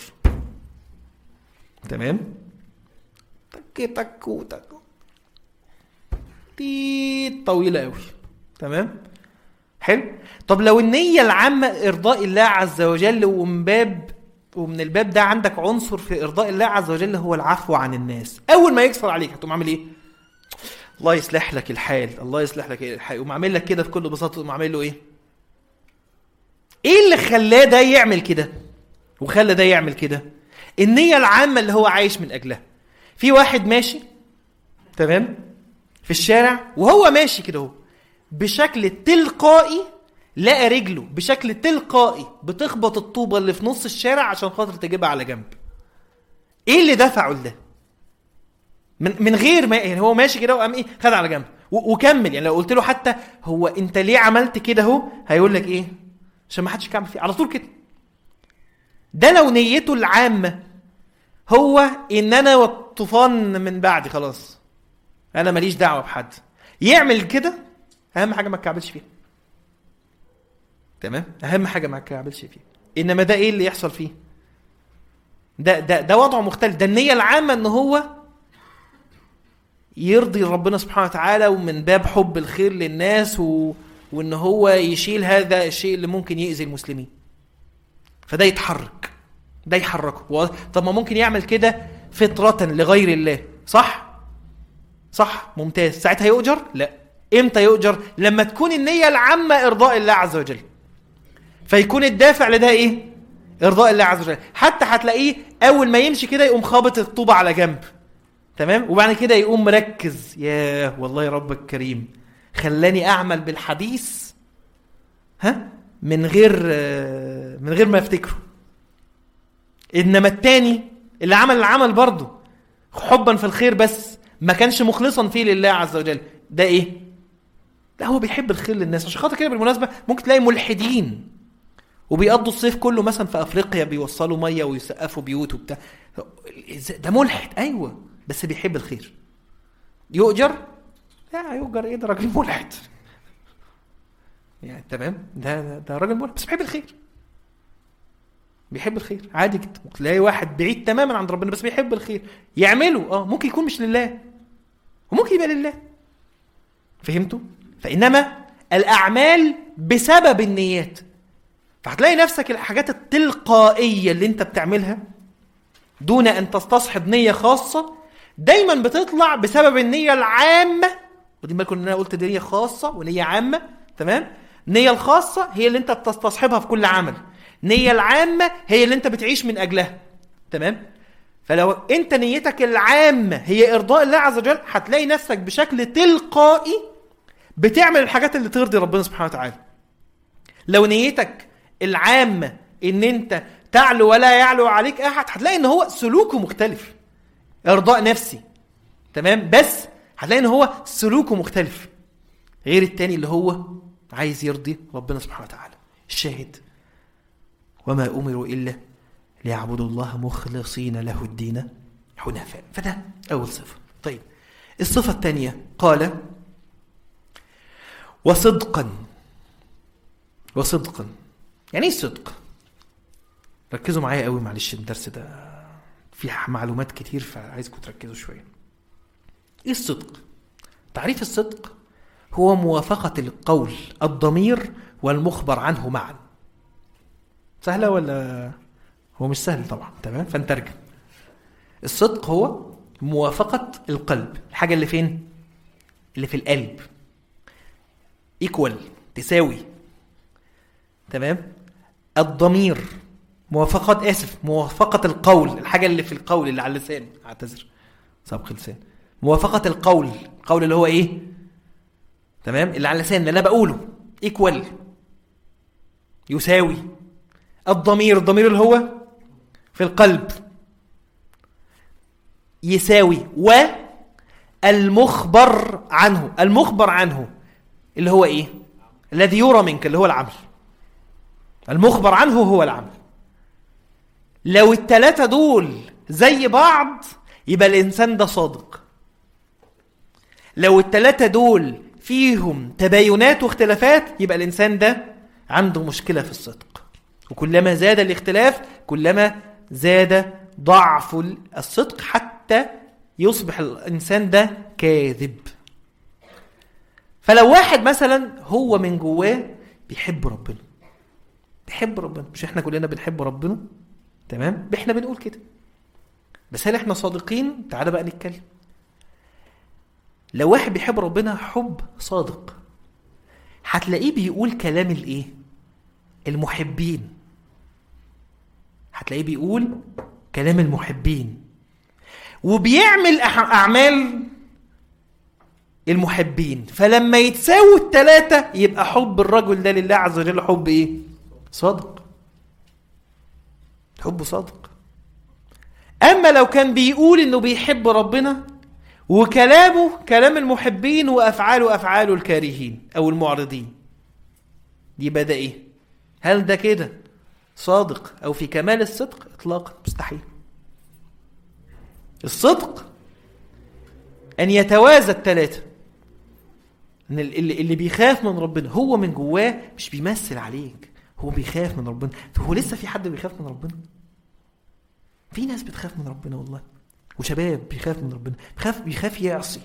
تمام؟ تك تك وتك تي طويلة قوي، تمام؟ حلو. طب لو النية العامة إرضاء الله عز وجل، ومن باب ومن الباب ده عندك عنصر في إرضاء الله عز وجل هو العفو عن الناس، أول ما يكسر عليك هتقوم عامل إيه؟ الله يصلح لك الحال، الله يصلح لك الحال، وما عامل لك كده في كل بساطة، وما عامل له إيه؟ إيه اللي خلاه ده يعمل كده وخلى ده يعمل كده؟ النية العامة اللي هو عايش من أجلها. في واحد ماشي تمام في الشارع، وهو ماشي كده هو بشكل تلقائي لقى رجله بشكل تلقائي بتخبط الطوبة اللي في نص الشارع عشان خاطر تجيبها على جنب. ايه اللي دفعه ده؟ من من غير ما يعني هو ماشي كده وقام ايه خد على جنب وكمل. يعني لو قلت له حتى هو انت ليه عملت كده اهو، هيقول لك ايه؟ عشان ما حدش يكمل فيه على طول كده. ده لو نيته العامة هو ان انا والطوفان من بعدي خلاص، انا ماليش دعوة بحد، يعمل كده. اهم حاجة ما تكعبلش فيها، تمام؟ اهم حاجة ما تكعبلش فيها. انما ده ايه اللي يحصل فيه؟ ده ده ده وضعه مختلف. ده النية العامة ان هو يرضي ربنا سبحانه وتعالى، ومن باب حب الخير للناس، و... وان هو يشيل هذا الشيء اللي ممكن يؤذي المسلمين، فده يتحرك، ده يحركه. و... طب ما ممكن يعمل كده فطرة لغير الله، صح؟ صح، ممتاز. ساعتها يؤجر؟ لا. امتى يؤجر؟ لما تكون النية العامة ارضاء الله عز وجل، فيكون الدافع لده ايه؟ ارضاء الله عز وجل. حتى هتلاقيه اول ما يمشي كده يقوم خابط الطوبة على جنب، تمام؟ وبعد كده يقوم مركز، يا والله يا رب الكريم خلاني اعمل بالحديث ها من غير من غير ما افتكره. انما التاني اللي عمل العمل برضه حبا في الخير بس ما كانش مخلصا فيه لله عز وجل، ده ايه؟ لا هو بيحب الخير للناس. عشان خاطر كده بالمناسبة ممكن تلاقي ملحدين وبيقضوا الصيف كله مثلا في افريقيا بيوصلوا مية ويسقفوا بيوت وبتاع، ده ملحد ايوه بس بيحب الخير. يؤجر؟ لا يؤجر ايه، ده راجل ملحد يعني تمام، ده ده راجل ملحد بس بيحب الخير، بيحب الخير عادي جدا. تلاقي واحد بعيد تماما عن ربنا بس بيحب الخير يعمله، اه ممكن يكون مش لله وممكن يبقى لله. فهمتوا؟ فإنما الأعمال بسبب النيات. فهتلاقي نفسك الحاجات التلقائية اللي انت بتعملها دون أن تستصحب نية خاصة دايما بتطلع بسبب النية العامة. ودي بالكم ان انا قلت دي نية خاصة ونية عامة، تمام؟ النية الخاصة هي اللي انت بتستصحبها في كل عمل، النية العامة هي اللي انت بتعيش من أجلها، تمام؟ فلو انت نيتك العامة هي إرضاء الله عز وجل هتلاقي نفسك بشكل تلقائي بتعمل الحاجات اللي ترضي ربنا سبحانه وتعالى. لو نيتك العامة ان انت تعلو ولا يعلو عليك احد هتلاقي ان هو سلوكه مختلف، ارضاء نفسي، تمام؟ بس هتلاقي ان هو سلوكه مختلف غير التاني اللي هو عايز يرضي ربنا سبحانه وتعالى. الشاهد وما امروا الا ليعبدوا الله مخلصين له الدين حنفاء. فده اول صفة. طيب الصفة الثانية قال وصدقا. وصدقا يعني ايه الصدق؟ ركزوا معايا قوي معلش، الدرس ده فيه معلومات كتير فعايزكم تركزوا شوية. ايه الصدق؟ تعريف الصدق هو موافقة القول الضمير والمخبر عنه معا. سهلة ولا هو مش سهل؟ طبعا تمام. فنترجم. الصدق هو موافقة القلب، الحاجة اللي فين؟ اللي في القلب، ايكوال تساوي، تمام؟ الضمير موافقة اسف موافقة القول، الحاجة اللي في القول اللي على اللسان، اعتذر سابق اللسان، موافقة القول، القول اللي هو ايه؟ تمام، اللي على اللسان اللي انا بقوله، ايكوال يساوي. الضمير، الضمير اللي هو في القلب يساوي. والمخبر عنه، المخبر عنه اللي هو ايه؟ الذي يرى منك اللي هو العمل. المخبر عنه هو العمل. لو الثلاثة دول زي بعض يبقى الإنسان ده صادق. لو الثلاثة دول فيهم تباينات واختلافات يبقى الإنسان ده عنده مشكلة في الصدق. وكلما زاد الاختلاف كلما زاد ضعف الصدق حتى يصبح الإنسان ده كاذب. فلو واحد مثلا هو من جواه بيحب ربنا، بيحب ربنا، مش احنا كلنا بنحب ربنا، تمام؟ احنا بنقول كده، بس هل احنا صادقين؟ تعال بقى نتكلم. لو واحد بيحب ربنا حب صادق هتلاقيه بيقول كلام الايه؟ المحبين. هتلاقيه بيقول كلام المحبين وبيعمل اعمال المحبين. فلما يتساووا الثلاثة يبقى حب الرجل ده لله عز وجل حب ايه؟ صادق، حب صادق. اما لو كان بيقول انه بيحب ربنا وكلامه كلام المحبين وافعاله افعال الكارهين او المعرضين، يبقى ده ايه؟ هل ده كده صادق او في كمال الصدق؟ اطلاقا، مستحيل. الصدق ان يتوازى الثلاثة، ان اللي, اللي بيخاف من ربنا هو من جواه مش بيمثل عليك، هو بيخاف من ربنا. هو لسه في حد بيخاف من ربنا؟ في ناس بتخاف من ربنا والله، وشباب بيخاف من ربنا، بيخاف بيخاف يعصي.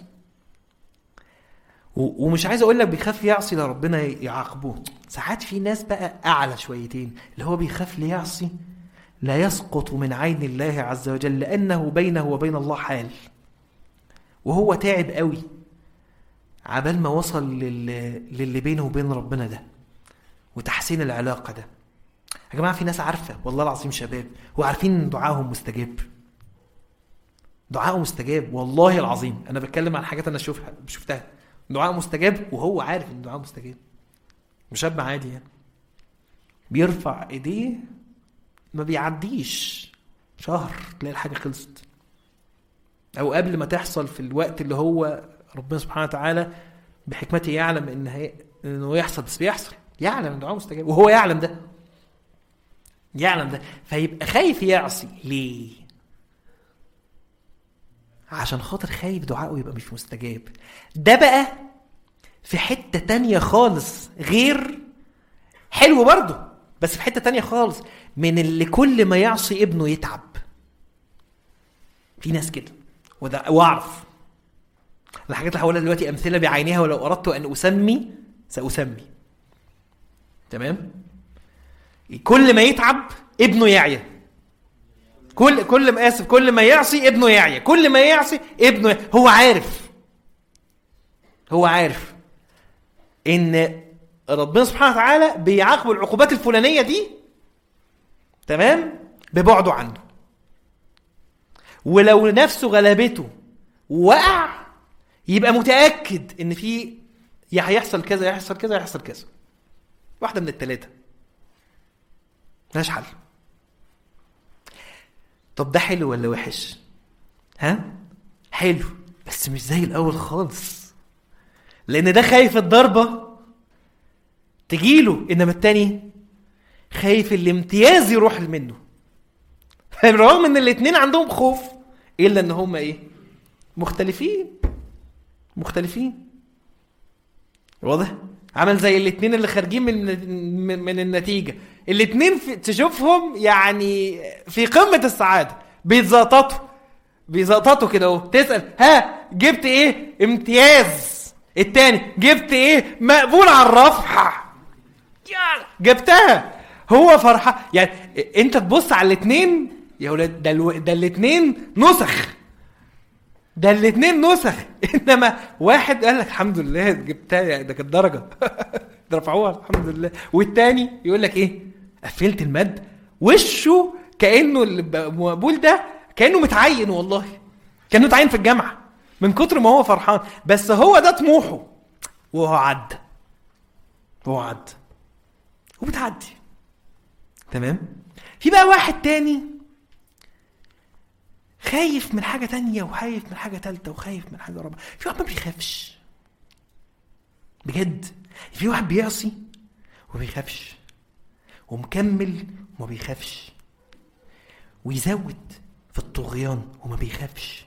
ومش عايز اقول لك بيخاف يعصي لربنا يعاقبه. ساعات في ناس بقى اعلى شويتين اللي هو بيخاف ليعصي لا يسقط من عين الله عز وجل لانه بينه وبين الله حال، وهو تعب قوي عبال ما وصل للي بينه وبين ربنا ده وتحسين العلاقة ده. يا جماعة في ناس عارفة والله العظيم شباب وعارفين ان دعائهم مستجاب، دعائه مستجاب والله العظيم. انا بتكلم عن حاجات انا شوفها شفتها، دعائه مستجاب وهو عارف ان دعائه مستجاب. مشاب عادي يعني بيرفع ايديه ما بيعديش شهر تلاقي الحاجة خلصت، او قبل ما تحصل في الوقت اللي هو ربنا سبحانه وتعالى بحكمته يعلم ان هي انه يحصل، بس بيحصل، يعلم انه مستجاب، وهو يعلم ده يعلم ده فيبقى خايف يعصي ليه؟ عشان خاطر خايف دعائه يبقى مش مستجاب. ده بقى في حتة تانية خالص، غير حلو برضو، بس في حتة تانية خالص، من اللي كل ما يعصي ابنه يتعب. في ناس كده، وده واعرف الحاجات اللي هقولها دلوقتي امثله بعينها، ولو اردت ان اسمي ساسمي. تمام؟ كل ما يتعب ابنه يعيا، كل كل ما اسف كل ما يعصي ابنه يعيا، كل ما يعصي ابنه يعيا. هو عارف هو عارف ان ربنا سبحانه وتعالى بيعاقب العقوبات الفلانيه دي، تمام، ببعده عنه. ولو نفسه غلبته وقع، يبقى متأكد ان في يا هيحصل كذا يحصل كذا يحصل كذا، واحدة من الثلاثة، ملهاش حل. طب ده حلو ولا وحش؟ ها؟ حلو، بس مش زي الاول خالص، لان ده خايف الضربة تجيله، انما التاني خايف الامتياز يروح منه. رغم ان الاتنين عندهم خوف، الا ان هم ايه؟ مختلفين مختلفين واضح؟ عمل زي الاتنين اللي خارجين من من النتيجة، الاتنين تشوفهم يعني في قمة السعادة، بيتزقططوا بيزقططوا كده اهو. تسأل ها جبت ايه؟ امتياز. التاني جبت ايه؟ مقبول على الرفع. جبتها. هو فرحان. يعني انت تبص على الاتنين يا ولاد، ده الو... ده الاتنين نسخ ده الاتنين نسخ انما واحد قال لك الحمد لله جبتها، ده كانت درجه ده رفعوها الحمد لله. والتاني يقول لك ايه؟ قفلت المد، وشه كانه المقبول ده كانه متعين، والله كانه متعين في الجامعه من كتر ما هو فرحان. بس هو ده طموحه، وهو عدى وهو عدى وبتعدي. تمام؟ في بقى واحد تاني خايف من حاجة تانية، وخايف من حاجة تالتة، وخايف من حاجة رابعة. في واحد ما بيخافش بجد. في واحد بيعصي وبيخافش، ومكمل وما بيخافش، ويزود في الطغيان وما بيخافش،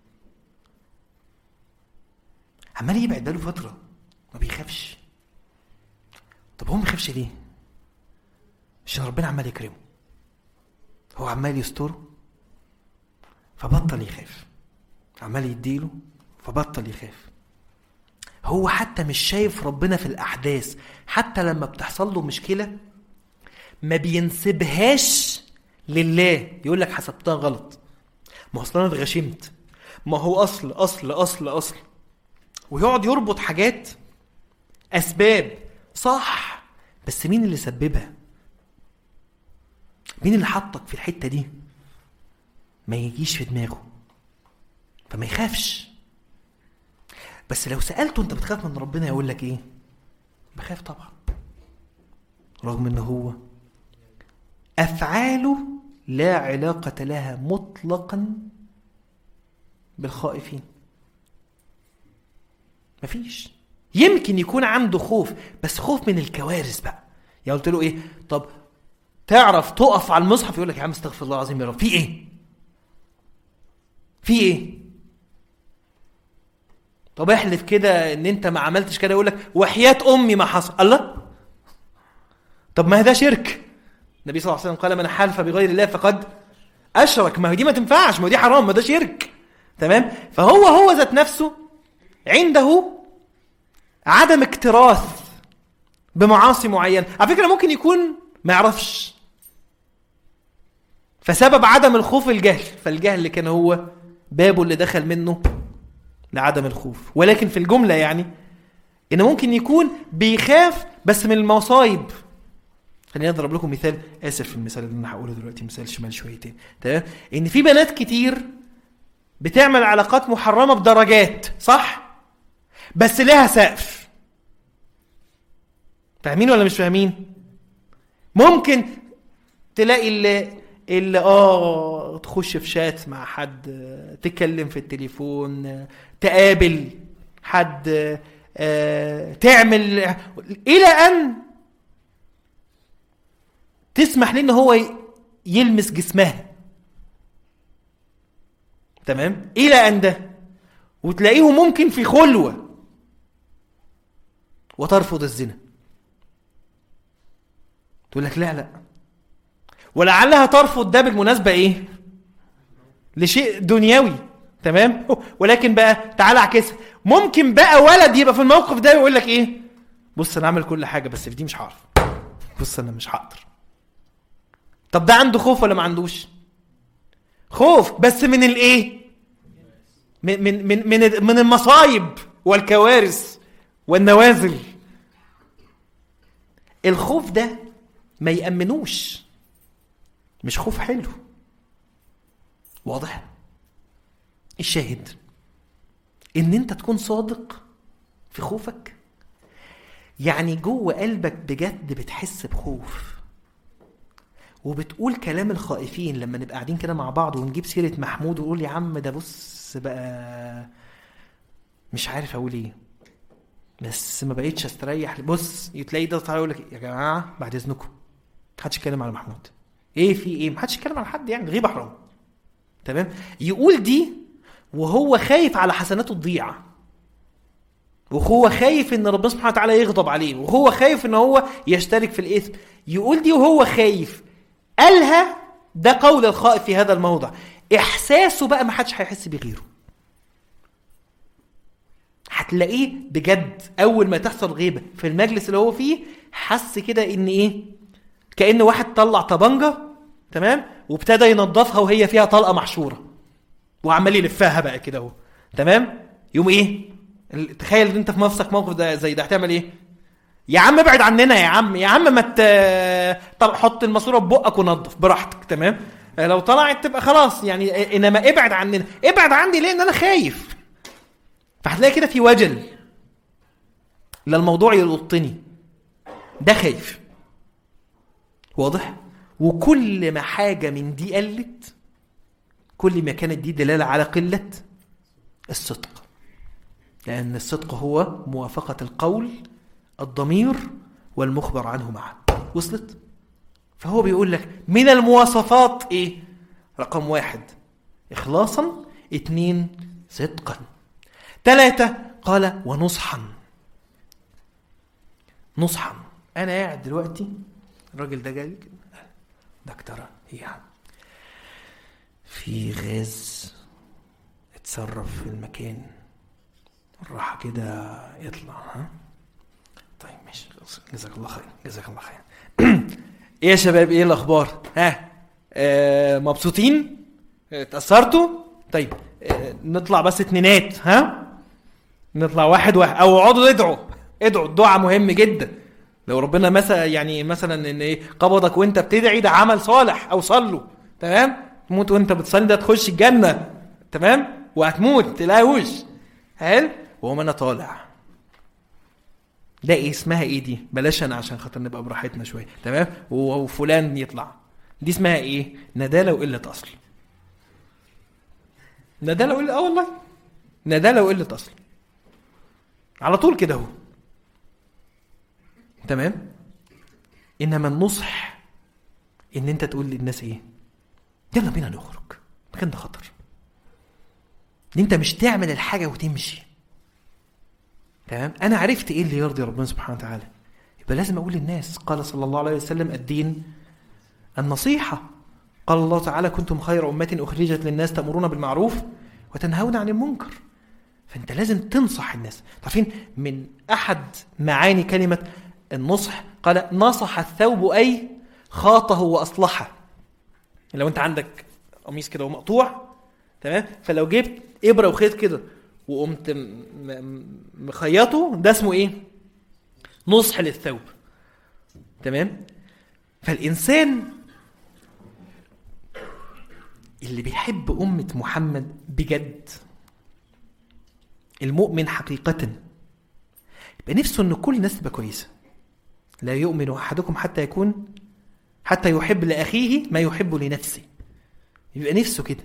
عمال يبعد بقاله فترة ما بيخافش. طب هو ما بيخافش ليه؟ عشان ربنا عمال يكرمه، هو عمال يستره فبطل يخاف، عمال يديله فبطل يخاف. هو حتى مش شايف ربنا في الأحداث، حتى لما بتحصل له مشكلة ما بينسبهاش لله، يقول لك حسبتها غلط، ما اصلا انا اتغشمت، ما هو اصل اصل اصل اصل ويقعد يربط حاجات اسباب صح، بس مين اللي سببها؟ مين اللي حطك في الحتة دي؟ ما يجيش في دماغه، فما يخافش. بس لو سألته انت بتخاف من ربنا يقول لك ايه؟ بخاف طبعا، رغم انه هو افعاله لا علاقة لها مطلقا بالخائفين. مفيش. يمكن يكون عنده خوف، بس خوف من الكوارث بقى. يا قلت له ايه؟ طب تعرف تقف على المصحف؟ يقول لك يا عم استغفر الله العظيم يا رب، في ايه؟ في ايه؟ طب احلف كده ان انت ما عملتش كده، يقول لك وحياة امي ما حصل. الله، طب ما ده شرك. النبي صلى الله عليه وسلم قال من حلف بغير الله فقد اشرك. ما دي ما تنفعش، ما دي حرام، ما ده شرك. تمام؟ فهو هو ذات نفسه عنده عدم اكتراث بمعاصي معينة. على فكرة ممكن يكون ما يعرفش، فسبب عدم الخوف الجهل، فالجهل اللي كان هو بابه اللي دخل منه لعدم الخوف. ولكن في الجملة يعني إنه ممكن يكون بيخاف بس من المصايب. خليني أضرب لكم مثال، آسف في المثال اللي أنا هقوله دلوقتي مثال شمال شويتين. تمام؟ إن في بنات كتير بتعمل علاقات محرمة بدرجات، صح؟ بس لها سقف. فاهمين ولا مش فاهمين؟ ممكن تلاقي اللي اللي اه تخش في شات مع حد، تكلم في التليفون، تقابل حد، تعمل إلى أن تسمح لأنه هو يلمس جسمها. تمام؟ إلى أن ده وتلاقيه ممكن في خلوة وترفض الزنا، تقول لك لا لا، ولعلها ترفض ده بالمناسبة إيه؟ لشيء دنيوي. تمام؟ ولكن بقى تعالى عكسها، ممكن بقى ولد يبقى في الموقف ده ويقول لك إيه؟ بص أنا أعمل كل حاجة بس في دي مش هعرف، بص أنا مش هقدر. طب ده عنده خوف ولا ما عندوش؟ خوف، بس من الإيه؟ من من من من من المصايب والكوارث والنوازل. الخوف ده ما يأمنوش، مش خوف حلو. واضح؟ الشاهد ان انت تكون صادق في خوفك، يعني جوه قلبك بجد بتحس بخوف وبتقول كلام الخائفين. لما نبقى قاعدين كده مع بعض ونجيب سيرة محمود ونقول يا عم ده بص بقى مش عارف اقول ايه بس ما بقيتش استريح، بص يتلاقي ده طالع يقول لك يا جماعه بعد اذنكم محدش يتكلم على محمود. ايه في ايه؟ محدش يتكلم على حد، يعني غيبه حرام. تمام؟ يقول دي وهو خايف على حسناته تضيع، وهو خايف ان ربنا سبحانه وتعالى يغضب عليه، وهو خايف ان هو يشترك في الاثم. يقول دي وهو خايف، قالها. ده قول الخائف في هذا الموضع. احساسه بقى ما حدش هيحس بغيره. هتلاقيه بجد اول ما تحصل غيبه في المجلس اللي هو فيه حس كده ان ايه، كأن واحد طلع طبنجه تمام وابتدى ينظفها وهي فيها طلقه محشوره وعمال يلفها بقى كده اهو. تمام؟ يوم ايه؟ تخيل ان انت في نفسك موقف ده زي ده، هتعمل ايه؟ يا عم ابعد عننا، يا عم يا عم ما ت... طب حط الماسوره ببقك ونظف براحتك. تمام؟ لو طلعت تبقى خلاص يعني، انما ابعد عننا. ابعد عني ليه؟ ان انا خايف. فهتلاقي كده في وجل، لا الموضوع يلطني، ده خايف. واضح؟ وكل ما حاجه من دي قلت كل ما كانت دي دلاله على قله الصدق، لان الصدق هو موافقه القول الضمير والمخبر عنه معا. وصلت؟ فهو بيقول لك من المواصفات ايه؟ رقم واحد اخلاصا، اتنين صدقا، ثلاثة قال ونصحا. نصحا، انا قاعد دلوقتي الراجل ده جاي دكتورة يعني في غاز اتصرف في المكان، الراحة كده يطلع. ها طيب ماشي، جزاك الله خير جزاك الله خير. ايه يا شباب، ايه الاخبار؟ ها آه مبسوطين؟ اتأثرتوا؟ طيب آه نطلع بس اتنينات. ها نطلع واحد واحد، او اقعدوا ادعوا ادعوا. الدعاء مهم جدا. لو ربنا مثلا يعني مثلا ان ايه قبضك وانت بتدعي، ده عمل صالح. او صلوا. تمام؟ تموت وانت بتصلي ده تخش الجنة. تمام؟ وهتموت تلاقوش. هل وهم انا طالع ده ايه اسمها ايه دي؟ بلاش انا عشان خاطر نبقى براحتنا شويه. تمام؟ وفلان يطلع، دي اسمها ايه؟ ندالة وقلة اصل. ندالة وقلة، اه والله ندالة وقلة اصل على طول كده اهو. تمام؟ انما النصح ان انت تقول للناس ايه؟ يلا بينا نخرج، المكان ده خطر. ان انت مش تعمل الحاجه وتمشي. تمام؟ انا عرفت ايه اللي يرضي ربنا سبحانه وتعالى، يبقى لازم اقول للناس. قال صلى الله عليه وسلم الدين النصيحه. قال الله تعالى كنتم خير امه اخرجت للناس تأمرون بالمعروف وتنهون عن المنكر. فانت لازم تنصح الناس. عارفين من احد معاني كلمه النصح قال نصح الثوب اي خاطه واصلحه. لو انت عندك قميص كده ومقطوع، تمام، فلو جبت ابره وخيط كده وقمت مخيطه، ده اسمه ايه؟ نصح للثوب. تمام؟ فالإنسان اللي بيحب أمة محمد بجد، المؤمن حقيقة، يبقى نفسه ان كل الناس تبقى كويسة. لا يؤمن أحدكم حتى يكون حتى يحب لأخيه ما يحب لنفسه. يبقى نفسه كده.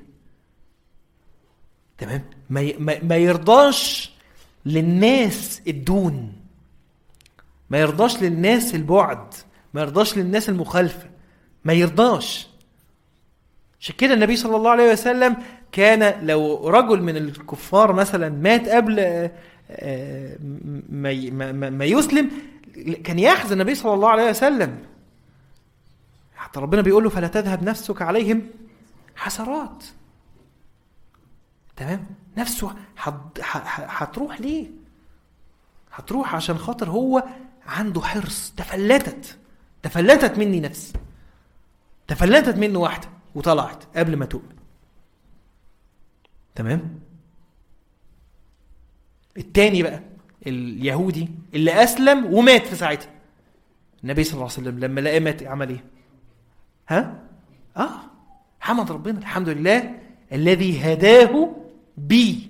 تمام. ما ما يرضاش للناس الدون، ما يرضاش للناس البعد، ما يرضاش للناس المخالفة، ما يرضاش. عشان كده النبي صلى الله عليه وسلم كان لو رجل من الكفار مثلا مات قبل ما ما يسلم كان يحزن النبي صلى الله عليه وسلم، حتى ربنا بيقول له فلا تذهب نفسك عليهم حسرات. تمام. نفسه هتروح ليه؟ هتروح عشان خاطر هو عنده حرص. تفلتت تفلتت مني نفس، تفلتت منه واحدة وطلعت قبل ما تؤمن. تمام. التاني بقى اليهودي اللي أسلم ومات في ساعتها، النبي صلى الله عليه وسلم لما لقى مات عمل ايه؟ ها؟ اه حمد ربنا، الحمد لله الذي هداه بي.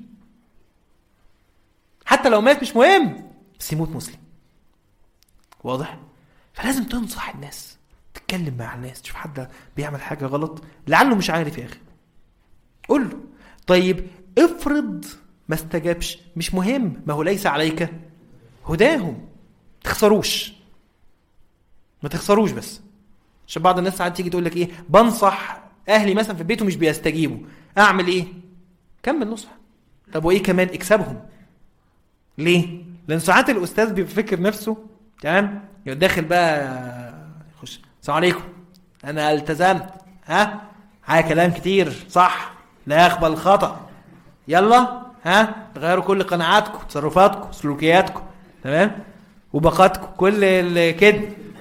حتى لو مات مش مهم، بس يموت مسلم. واضح؟ فلازم تنصح الناس، تتكلم مع الناس، تشوف حد بيعمل حاجة غلط لعله مش عارف يا أخي قول له. طيب افرض ما استجابش، مش مهم، ما هو ليس عليك هداهم. تخسروش، ما تخسروش. بس عشان بعض الناس ساعات تيجي تقول لك ايه، بنصح اهلي مثلا في البيت ومش بيستجيبوا، اعمل ايه؟ كمل نصح. طب وايه كمان؟ اكسبهم. ليه؟ لان ساعات الاستاذ بيفكر نفسه تمام، داخل بقى يخش السلام عليكم انا التزمت، ها هاي كلام كتير صح، لا يقبل الخطأ، يلا ها تغيروا كل قناعاتكم، تصرفاتكم، سلوكياتكم، تمام، وباقاتكم، كل كده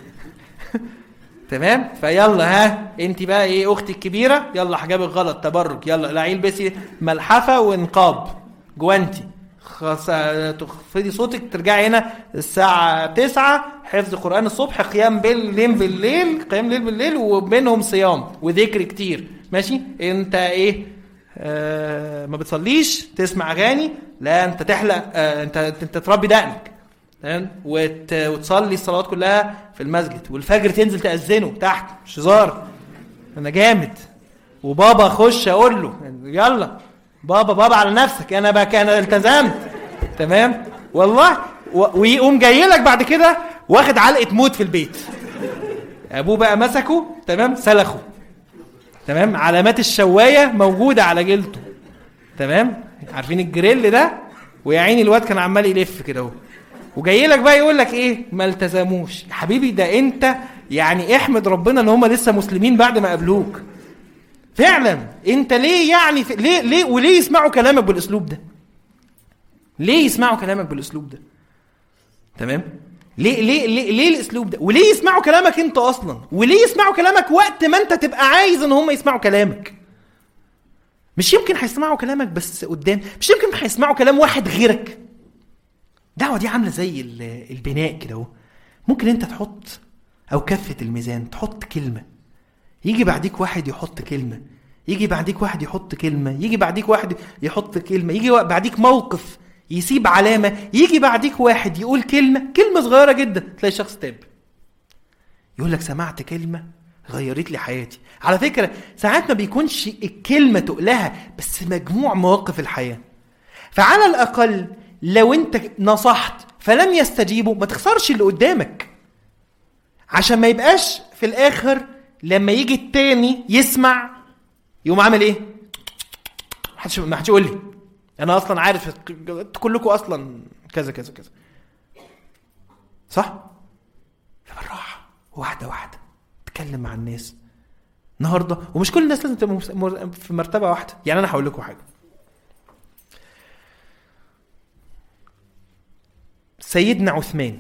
تمام. فيلا ها انت بقى ايه اختي الكبيره، يلا حجابك غلط، تبرج، يلا العيل بسي ملحفه ونقاب جوانتي، خلاص تخفضي صوتك، ترجعي هنا الساعه تسعة، حفظ قرآن الصبح، قيام بالليل بالليل قيام ليل بالليل وبينهم صيام وذكر كتير، ماشي. انت ايه آه ما بتصليش، تسمع اغاني، لا انت تحلق، آه انت انت تربي دقنك، تمام، وت... وتصلي الصلوات كلها في المسجد، والفجر تنزل تأذنه تحت، مش هزار، انا جامد. وبابا خش اقول له يلا بابا بابا على نفسك، انا بقى انا التزمت، تمام والله. و... ويقوم جاي لك بعد كده واخد علقه موت في البيت، ابوه بقى مسكه، تمام، سلخه، تمام، علامات الشوايه موجوده على جلده، تمام، عارفين الجريل ده، ويا عيني الواد كان عمال يلف كده اهو، وجاي لك بقى يقول لك ايه، ما التزموش. يا حبيبي ده انت يعني احمد ربنا ان هم لسه مسلمين بعد ما قابلوك فعلا. انت ليه يعني في... ليه ليه وليه يسمعوا كلامك بالاسلوب ده؟ ليه يسمعوا كلامك بالاسلوب ده؟ تمام. ليه ليه ليه, ليه الاسلوب ده؟ وليه يسمعوا كلامك انت اصلا؟ وليه يسمعوا كلامك وقت ما انت تبقى عايز ان هم يسمعوا كلامك؟ مش يمكن هيسمعوا كلامك بس قدام، مش يمكن هيسمعوا كلام واحد غيرك. دعوة دي عاملة زي البناء كده اهو، ممكن انت تحط او كفة الميزان تحط كلمة، يجي بعديك واحد يحط كلمة، يجي بعديك واحد يحط كلمة، يجي بعديك واحد يحط كلمة، يجي بعديك موقف يسيب علامة، يجي بعديك واحد يقول كلمة، كلمة صغيرة جدا، تلاقي شخص تاب يقول لك سمعت كلمة غيرت لي حياتي. على فكرة ساعات ما بيكونش الكلمة تقولها، بس مجموع مواقف الحياة. فعلى الأقل لو انت نصحت فلم يستجيبوا، ما تخسرش اللي قدامك، عشان ما يبقاش في الاخر لما يجي التاني يسمع يقوم عامل ايه، محدش ما حدش يقول لي انا اصلا عارف كلكم اصلا كذا كذا كذا، صح؟ فبالراحه واحده واحده تكلم مع الناس النهارده، ومش كل الناس لازم تبقى في مرتبه واحده. يعني انا هقول لكم حاجه، سيدنا عثمان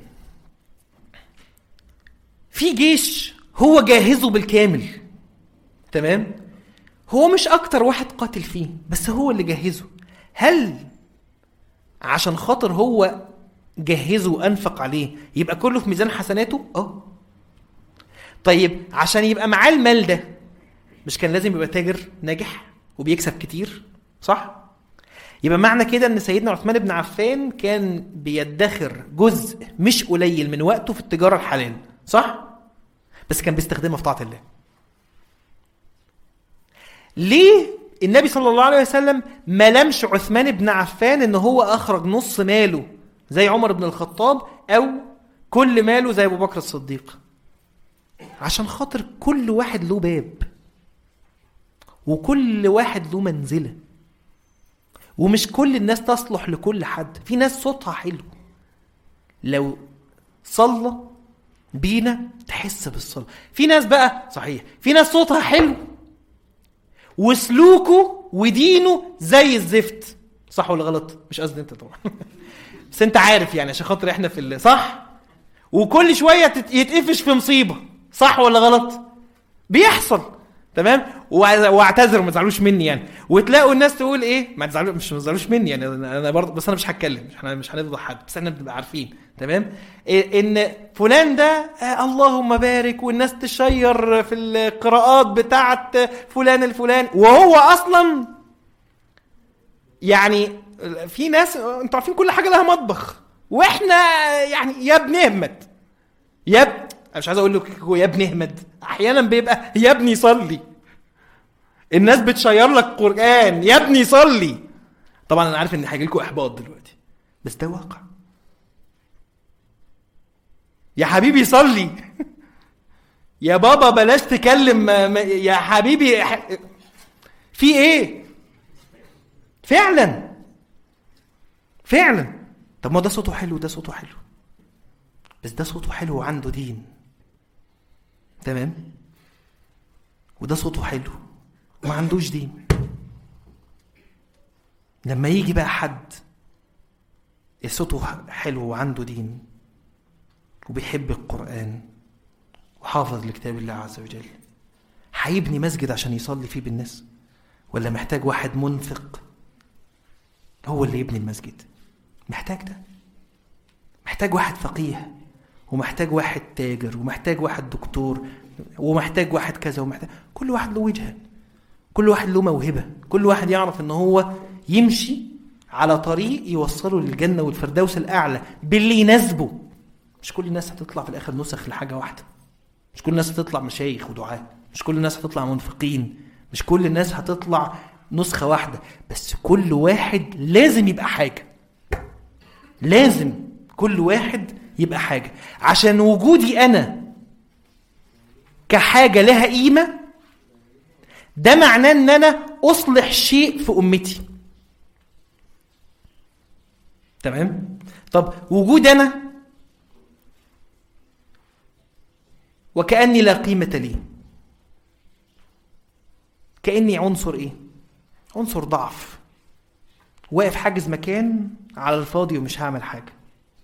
في جيش هو جاهزه بالكامل، تمام، هو مش اكتر واحد قاتل فيه، بس هو اللي جهزه. هل عشان خاطر هو جهزه وانفق عليه يبقى كله في ميزان حسناته؟ اه. طيب عشان يبقى معاه المال ده مش كان لازم يبقى تاجر ناجح وبيكسب كتير، صح؟ يبقى معنى كده ان سيدنا عثمان بن عفان كان بيدخر جزء مش قليل من وقته في التجارة الحلال، صح؟ بس كان بيستخدمها في طاعة الله. ليه النبي صلى الله عليه وسلم ما لمش عثمان بن عفان ان هو اخرج نص ماله زي عمر بن الخطاب او كل ماله زي ابو بكر الصديق؟ عشان خاطر كل واحد له باب، وكل واحد له منزلة، ومش كل الناس تصلح لكل حد. في ناس صوتها حلو، لو صلى بينا تحس بالصلاة. في ناس بقى صحيح، في ناس صوتها حلو وسلوكه ودينه زي الزفت. صح ولا غلط؟ مش قصدي انت طبعا بس انت عارف يعني، عشان خاطر احنا في صح، وكل شوية يتقفش في مصيبة. صح ولا غلط؟ بيحصل. تمام. واعتذر ما تزعلوش مني يعني. وتلاقوا الناس تقول ايه، ما تزعلوش، مش ما تزعلوش مني يعني، انا برضه بس انا مش هتكلم، احنا مش هنفضح حد، بس احنا بنبقى عارفين. تمام. إيه ان فلان ده آه اللهم بارك، والناس تشير في القراءات بتاعت فلان الفلان، وهو اصلا يعني في ناس انتوا عارفين كل حاجه لها مطبخ، واحنا يعني يا ابن احمد يا ابن، انا مش عايز اقول لك يا ابن احمد، احيانا بيبقى يا ابني صلي. الناس بتشير لك قرآن يا ابني صلي. طبعا انا عارف ان هيجي لكم احباط دلوقتي، بس ده واقع. يا حبيبي صلي يا بابا بلاش تكلم يا حبيبي، في ايه فعلا فعلا. طب ما ده صوته حلو، ده صوته حلو، بس ده صوته حلو وعنده دين. تمام. وده صوته حلو وما عندوش دين. لما يجي بقى حد صوته حلو وعنده دين وبيحب القرآن وحافظ لكتاب الله عز وجل، هيبني مسجد عشان يصلي فيه بالناس، ولا محتاج واحد منفق هو اللي يبني المسجد؟ محتاج ده. محتاج واحد فقيه، ومحتاج واحد تاجر، ومحتاج واحد دكتور، ومحتاج واحد كذا، ومحتاج كل واحد له وجهة، كل واحد له موهبة، كل واحد يعرف ان هو يمشي على طريق يوصله للجنة والفردوس الأعلى باللي يناسبه. مش كل الناس هتطلع في الآخر نسخ لحاجة واحدة، مش كل الناس هتطلع مشايخ ودعاء، مش كل الناس هتطلع منفقين، مش كل الناس هتطلع نسخة واحدة، بس كل واحد لازم يبقى حاجة. لازم كل واحد يبقى حاجة، عشان وجودي أنا كحاجة لها قيمة، ده معناه أن أنا أصلح شيء في أمتي. تمام؟ طب وجود أنا وكأني لا قيمة لي، كأني عنصر إيه؟ عنصر ضعف، واقف حاجز مكان على الفاضي ومش هعمل حاجة،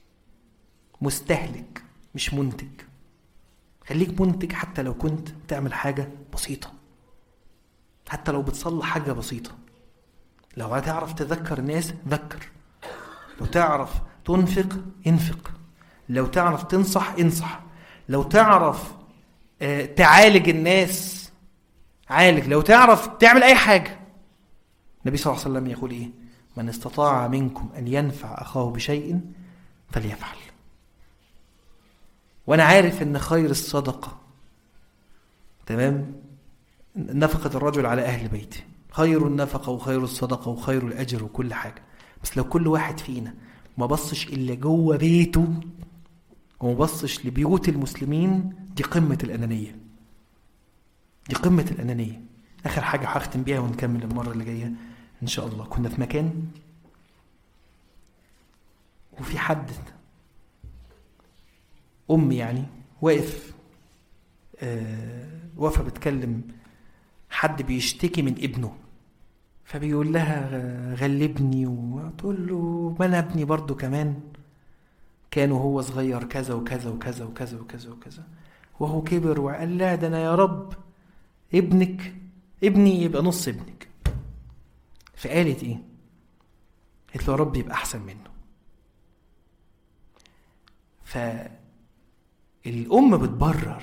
مستهلك مش منتج. خليك منتج حتى لو كنت بتعمل حاجة بسيطة، حتى لو بتصلح حاجة بسيطة. لو هتعرف تذكر الناس ذكر، لو تعرف تنفق انفق، لو تعرف تنصح انصح، لو تعرف اه تعالج الناس عالج، لو تعرف تعمل أي حاجة. النبي صلى الله عليه وسلم يقول إيه؟ من استطاع منكم أن ينفع أخاه بشيء فليفعل. وأنا عارف أن خير الصدقة، تمام، نفقة الرجل على أهل بيته، خير النفقة وخير الصدقة وخير الأجر وكل حاجة. بس لو كل واحد فينا ما بصش إلا جوه بيته وما بصش لبيوت المسلمين، دي قمة الأنانية، دي قمة الأنانية. آخر حاجة هختم بيها ونكمل المرة اللي جاية إن شاء الله. كنا في مكان وفي حد أم يعني واقف آه وقفة بتكلم حد بيشتكي من ابنه، فبيقول لها غلبني، وتقول له ما أنا ابني برضو كمان كان وهو صغير كذا وكذا وكذا وكذا وكذا وكذا، وهو كبر وقال لا ده أنا يا رب ابنك ابني يبقى نص ابنك. فقالت ايه؟ قالت له يا رب يبقى احسن منه. فالام بتبرر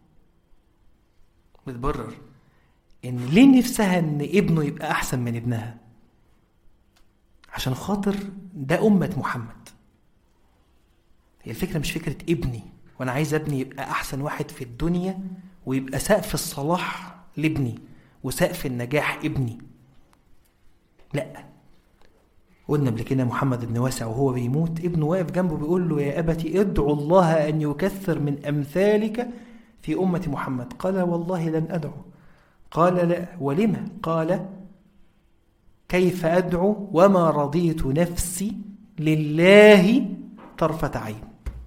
بتبرر ان ليه نفسها ان ابنه يبقى احسن من ابنها، عشان خاطر ده امة محمد. هي الفكرة مش فكرة ابني وانا عايز ابني يبقى احسن واحد في الدنيا ويبقى سقف الصلاح لابني وسقف النجاح ابني. لا، قلنا قبل كده محمد بن واسع وهو بيموت ابنه واقف جنبه بيقول له يا أبتي ادعو الله أن يكثر من أمثالك في أمة محمد. قال والله لن أدعو. قال لا، ولما؟ قال كيف أدعو وما رضيت نفسي لله طرفة عين.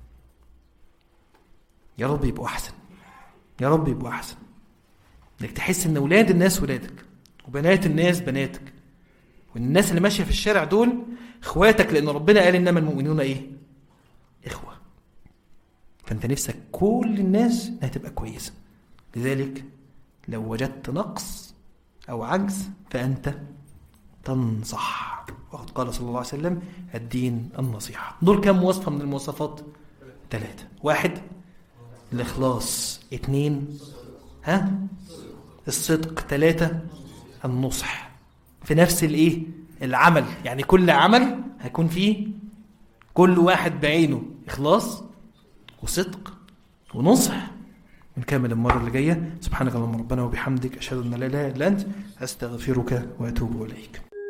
يا رب يبقوا أحسن، يا رب يبقوا أحسن، انك تحس ان أولاد الناس ولادك وبنات الناس بناتك، والناس اللي ماشية في الشارع دول اخواتك، لأن ربنا قال إنما المؤمنون إيه؟ إخوة. فأنت نفسك كل الناس انها تبقى كويسة. لذلك لو وجدت نقص أو عجز فأنت تنصح. وقد قال صلى الله عليه وسلم الدين النصيحة. دول كم وصفة من المواصفات؟ ثلاثة. واحد الإخلاص. اثنين ها الصدق. ثلاثة النصح في نفس الايه العمل. يعني كل عمل هيكون فيه كل واحد بعينه إخلاص وصدق ونصح. نكمل المرة اللي جاية. سبحانك اللهم ربنا وبحمدك أشهد أن لا إله إلا أنت أستغفرك وأتوب إليك.